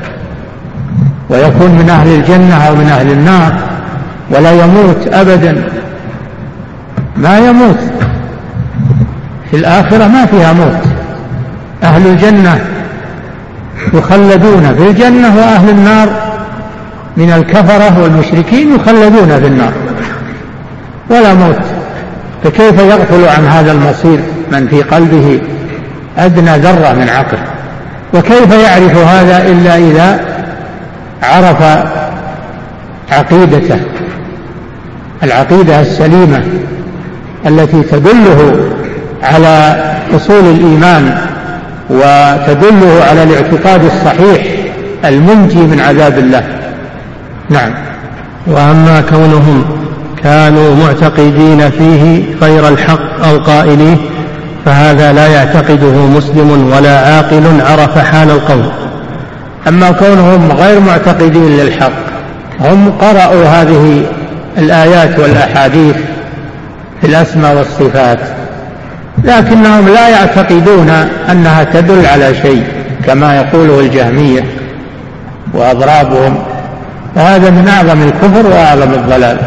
ويكون من أهل الجنة أو من أهل النار، ولا يموت أبدا، ما يموت. في الآخرة ما فيها موت، أهل الجنة يخلدون في الجنة، وأهل النار من الكفرة والمشركين يخلدون في النار ولا موت. فكيف يغفل عن هذا المصير من في قلبه أدنى ذرة من عقل؟ وكيف يعرف هذا إلا إذا عرف عقيدته، العقيدة السليمة التي تدله على أصول الإيمان وتدله على الاعتقاد الصحيح المنجي من عذاب الله. نعم. وأما كونهم كانوا معتقدين فيه غير الحق أو قائليه فهذا لا يعتقده مسلم ولا عاقل عرف حال القول. أما كونهم غير معتقدين للحق، هم قرأوا هذه الآيات والأحاديث في الأسماء والصفات، لكنهم لا يعتقدون أنها تدل على شيء كما يقوله الجهمية وأضرابهم، فهذا من أعظم الكفر وأعظم الضلال،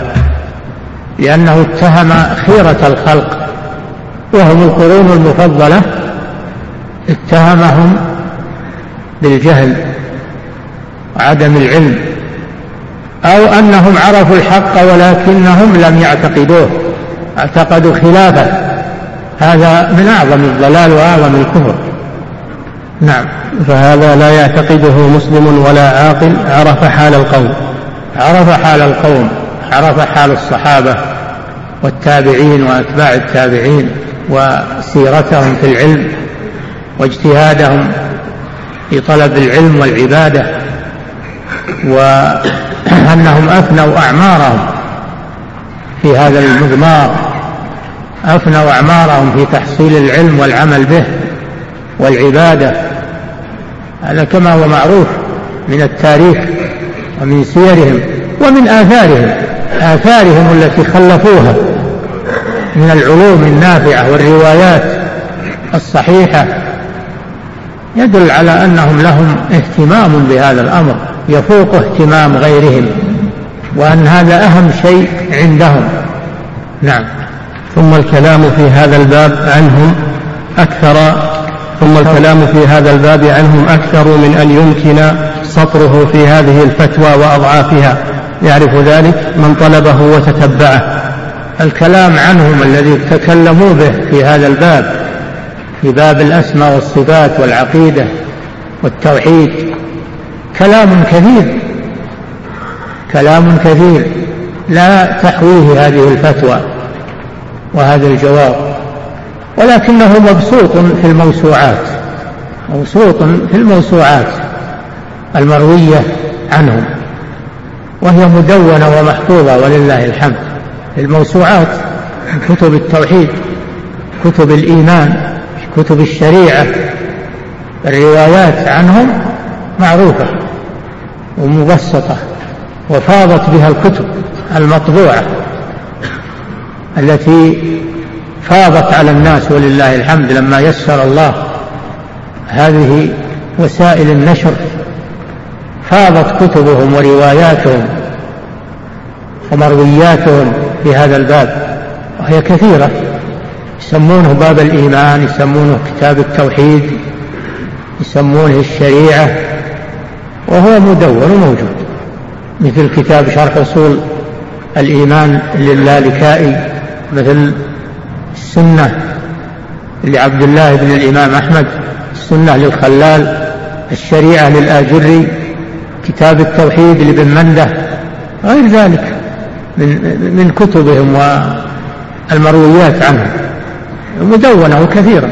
لأنه اتهم خيرة الخلق وهم القرون المفضلة، اتهمهم بالجهل وعدم العلم، أو أنهم عرفوا الحق ولكنهم لم يعتقدوه، اعتقدوا خلافه، هذا من أعظم الضلال وأعظم الكفر. نعم. فهذا لا يعتقده مسلم ولا عاقل عرف حال القوم، عرف حال القوم، عرف حال الصحابة والتابعين وأتباع التابعين وسيرتهم في العلم واجتهادهم في طلب العلم والعبادة، وأنهم أفنوا أعمارهم في هذا المضمار، أفنوا أعمارهم في تحصيل العلم والعمل به والعبادة. هذا كما هو معروف من التاريخ ومن سيرهم ومن آثارهم آثارهم التي خلفوها من العلوم النافعة والروايات الصحيحة، يدل على أنهم لهم اهتمام بهذا الأمر يفوق اهتمام غيرهم، وأن هذا أهم شيء عندهم. نعم. ثم الكلام في هذا الباب عنهم أكثر ثم الكلام في هذا الباب عنهم أكثر من أن يمكن سطره في هذه الفتوى وأضعافها، يعرف ذلك من طلبه وتتبعه. الكلام عنهم الذي تكلموا به في هذا الباب، في باب الأسماء والصفات والعقيدة والتوحيد، كلام كثير كلام كثير لا تحويه هذه الفتوى وهذا الجواب، ولكنه مبسوط في الموسوعات مبسوط في الموسوعات المروية عنهم، وهي مدونة ومحفوظة ولله الحمد. الموسوعات كتب التوحيد، كتب الإيمان، كتب الشريعة، الروايات عنهم معروفة ومبسطة، وفاضت بها الكتب المطبوعة التي فاضت على الناس ولله الحمد لما يسر الله هذه وسائل النشر، فاضت كتبهم ورواياتهم ومروياتهم في هذا الباب، وهي كثيرة. يسمونه باب الإيمان، يسمونه كتاب التوحيد، يسمونه الشريعة، وهو مدون وموجود، مثل كتاب شرح أصول الإيمان للالكائي، مثل السنة لعبد الله بن الإمام أحمد، السنة للخلال، الشريعة للآجري، كتاب التوحيد لابن منده، غير ذلك من, من كتبهم والمرويات عنهم مدونة وكثيرة.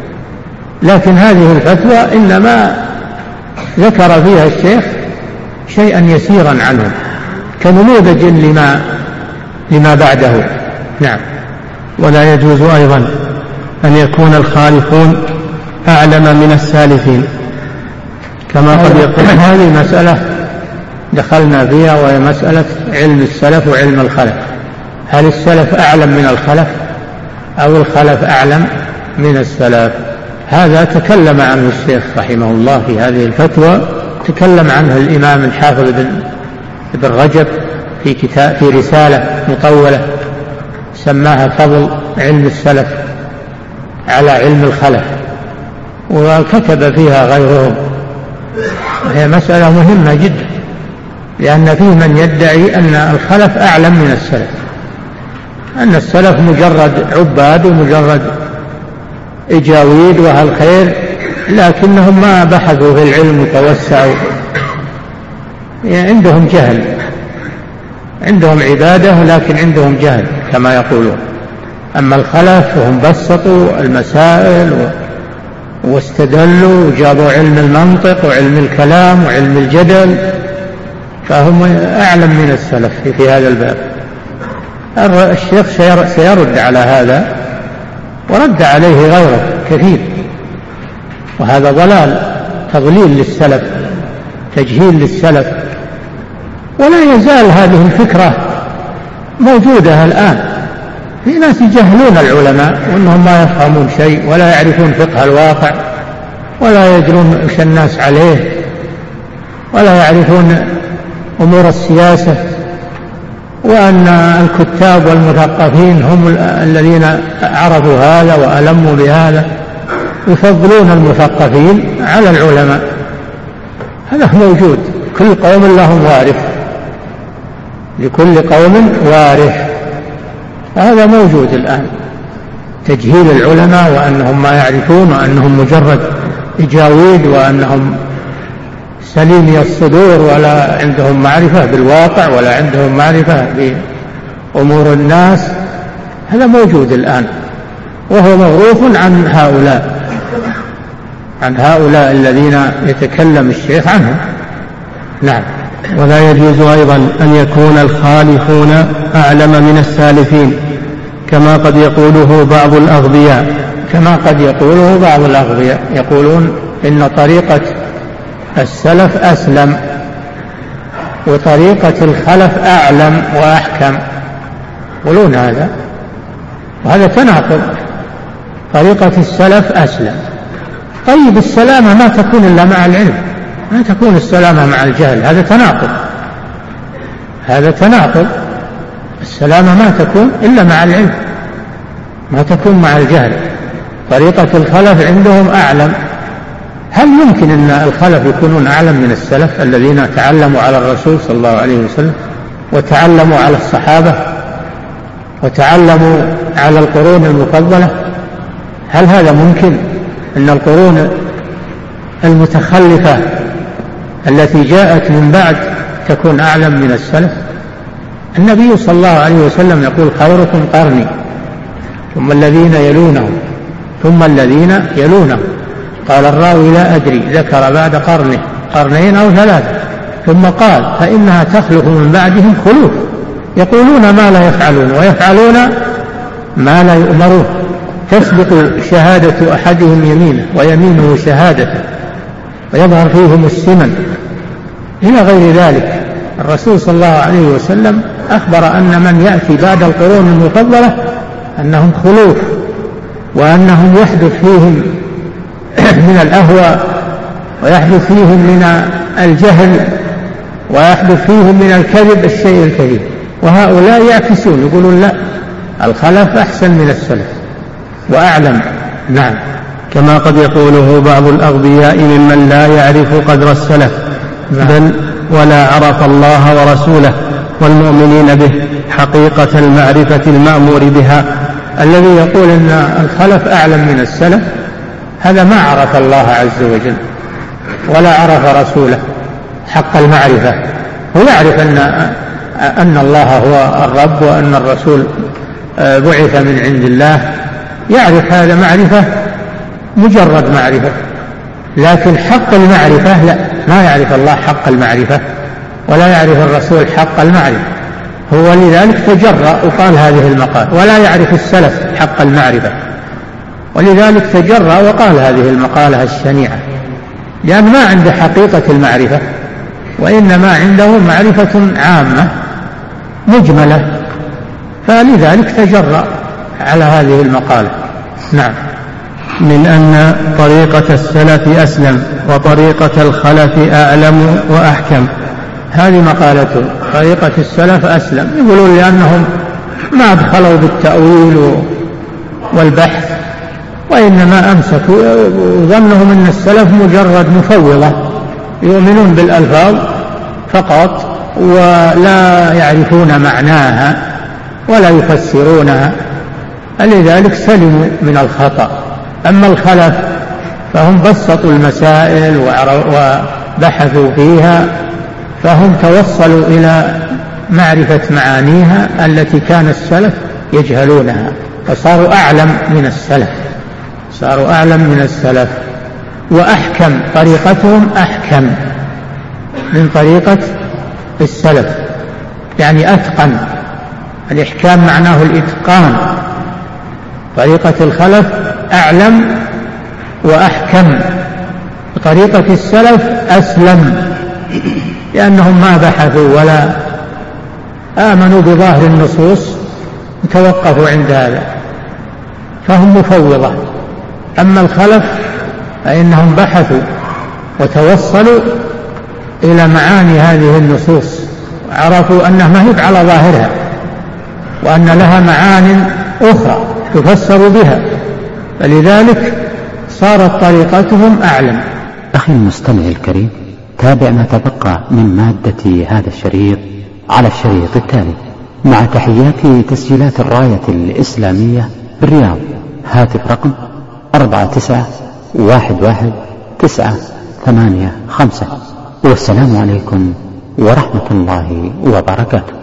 لكن هذه الفتوى إنما ذكر فيها الشيخ شيئا يسيرا عنه كنموذج لما, لما بعده. نعم. ولا يجوز أيضا أن يكون الخالفون أعلم من السالفين، كما قد يقول. هذه مسألة دخلنا فيها، وهي مسألة علم السلف وعلم الخلف. هل السلف أعلم من الخلف أو الخلف أعلم من السلف؟ هذا تكلم عنه الشيخ رحمه الله في هذه الفتوى، تكلم عنه الإمام الحافظ ابن رجب في كتاب في رسالة مطولة سماها فضل علم السلف على علم الخلف، وكتب فيها غيرهم. هي مسألة مهمة جدا، لأن فيه من يدعي أن الخلف أعلم من السلف، أن السلف مجرد عباد ومجرد إجاويد وأهل خير، لكنهم ما بحثوا في العلم وتوسعوا، يعني عندهم جهل، عندهم عبادة لكن عندهم جهل كما يقولون. أما الخلف فهم بسطوا المسائل واستدلوا وجابوا علم المنطق وعلم الكلام وعلم الجدل، فهم أعلم من السلف في هذا الباب. الشيخ سيرد على هذا، ورد عليه غيره كثير، وهذا ضلال، تضليل للسلف، تجهيل للسلف. ولا يزال هذه الفكرة موجودة الآن، في ناس يجهلون العلماء وأنهم ما يفهمون شيء ولا يعرفون فقه الواقع ولا يدرون وش الناس عليه ولا يعرفون أمور السياسة، وأن الكتاب والمثقفين هم الذين عرفوا هذا وألموا بهذا، يفضلون المثقفين على العلماء. هذا موجود، كل قوم لهم وارث، لكل قوم وارث، هذا موجود الآن، تجهيل العلماء وأنهم ما يعرفون وأنهم مجرد إجاويد وأنهم سليمي الصدور ولا عندهم معرفة بالواقع ولا عندهم معرفة بأمور الناس. هذا موجود الآن، وهو موروث عن هؤلاء عن هؤلاء الذين يتكلم الشيخ عنهم. نعم. ولا يجوز أيضا أن يكون الخالفون أعلم من السالفين، كما قد يقوله بعض الأغبياء كما قد يقوله بعض الأغبياء يقولون إن طريقة السلف أسلم وطريقة الخلف أعلم وأحكم، يقولون هذا، وهذا تناقض. طريقة السلف أسلم، طيب السلامة ما تكون إلا مع العلم، ما تكون السلامة مع الجهل، هذا تناقض، هذا تناقض. السلامة ما تكون إلا مع العلم، ما تكون مع الجهل. طريقة الخلف عندهم أعلم. هل يمكن أن الخلف يكونون أعلم من السلف الذين تعلموا على الرسول صلى الله عليه وسلم وتعلموا على الصحابة وتعلموا على القرون المفضلة؟ هل هذا ممكن أن القرون المتخلفة التي جاءت من بعد تكون أعلم من السلف؟ النبي صلى الله عليه وسلم يقول خيركم قرني ثم الذين يلونهم ثم الذين يلونهم. قال الراوي لا أدري، ذكر بعد قرنه قرنين أو ثلاثة، ثم قال فإنها تخلف من بعدهم خلوف يقولون ما لا يفعلون ويفعلون ما لا يؤمرون، تسبق شهادة أحدهم يمينه ويمينه شهادته ويظهر فيهم السمن إلى غير ذلك. الرسول صلى الله عليه وسلم أخبر أن من يأتي بعد القرون المفضلة أنهم خلوف، وأنهم يحدث فيهم من الأهواء ويحدث فيهم من الجهل ويحدث فيهم من الكذب الشيء الكثير. وهؤلاء يعكسون يقولون لا، الخلف أحسن من السلف وأعلم. نعم. كما قد يقوله بعض الأغبياء ممن لا يعرف قدر السلف، نعم. بل ولا عرف الله ورسوله والمؤمنين به حقيقة المعرفة المأمور بها. الذي يقول أن الخلف أعلم من السلف هذا ما عرف الله عز وجل ولا عرف رسوله حق المعرفة. هو يعرف أن أن الله هو الرب وأن الرسول بعث من عند الله، يعرف هذا معرفة مجرد معرفة، لكن حق المعرفة لا، ما يعرف الله حق المعرفة ولا يعرف الرسول حق المعرفة. هو لذلك تجرأ وقال هذه المقال، ولا يعرف السلف حق المعرفة، ولذلك تجرأ وقال هذه المقالة الشنيعة، لأن ما عنده حقيقة المعرفة، وإنما عنده معرفة عامة مجملة، فلذلك تجرأ على هذه المقالة. نعم. من أن طريقة السلف أسلم وطريقة الخلف أعلم وأحكم. هذه مقالته، طريقة السلف أسلم، يقولون لأنهم ما أدخلوا بالتأويل والبحث، وإنما أمسكوا وظنهم أن السلف مجرد مفوضة يؤمنون بالألفاظ فقط ولا يعرفون معناها ولا يفسرونها، لذلك سلموا من الخطأ. أما الخلف فهم بسطوا المسائل وبحثوا فيها، فهم توصلوا إلى معرفة معانيها التي كان السلف يجهلونها، فصاروا أعلم من السلف، صاروا أعلم من السلف وأحكم، طريقتهم أحكم من طريقة السلف، يعني أتقن. الإحكام معناه الإتقان. طريقة الخلف أعلم وأحكم، طريقة السلف أسلم، لأنهم ما بحثوا ولا آمنوا بظاهر النصوص وتوقفوا عند هذا، فهم مفوضة. أما الخلف فإنهم بحثوا وتوصلوا إلى معاني هذه النصوص، وعرفوا أنها ما هي على ظاهرها، وأن لها معان أخرى تفسر بها، فلذلك صارت طريقتهم أعلم. أخي المستمع الكريم، تابع ما تبقى من مادة هذا الشريط على الشريط التالي، مع تحيات تسجيلات الراية الإسلامية بالرياض. هاتف رقم أربعة تسعة واحد واحد تسعة ثمانية خمسة. والسلام عليكم ورحمة الله وبركاته.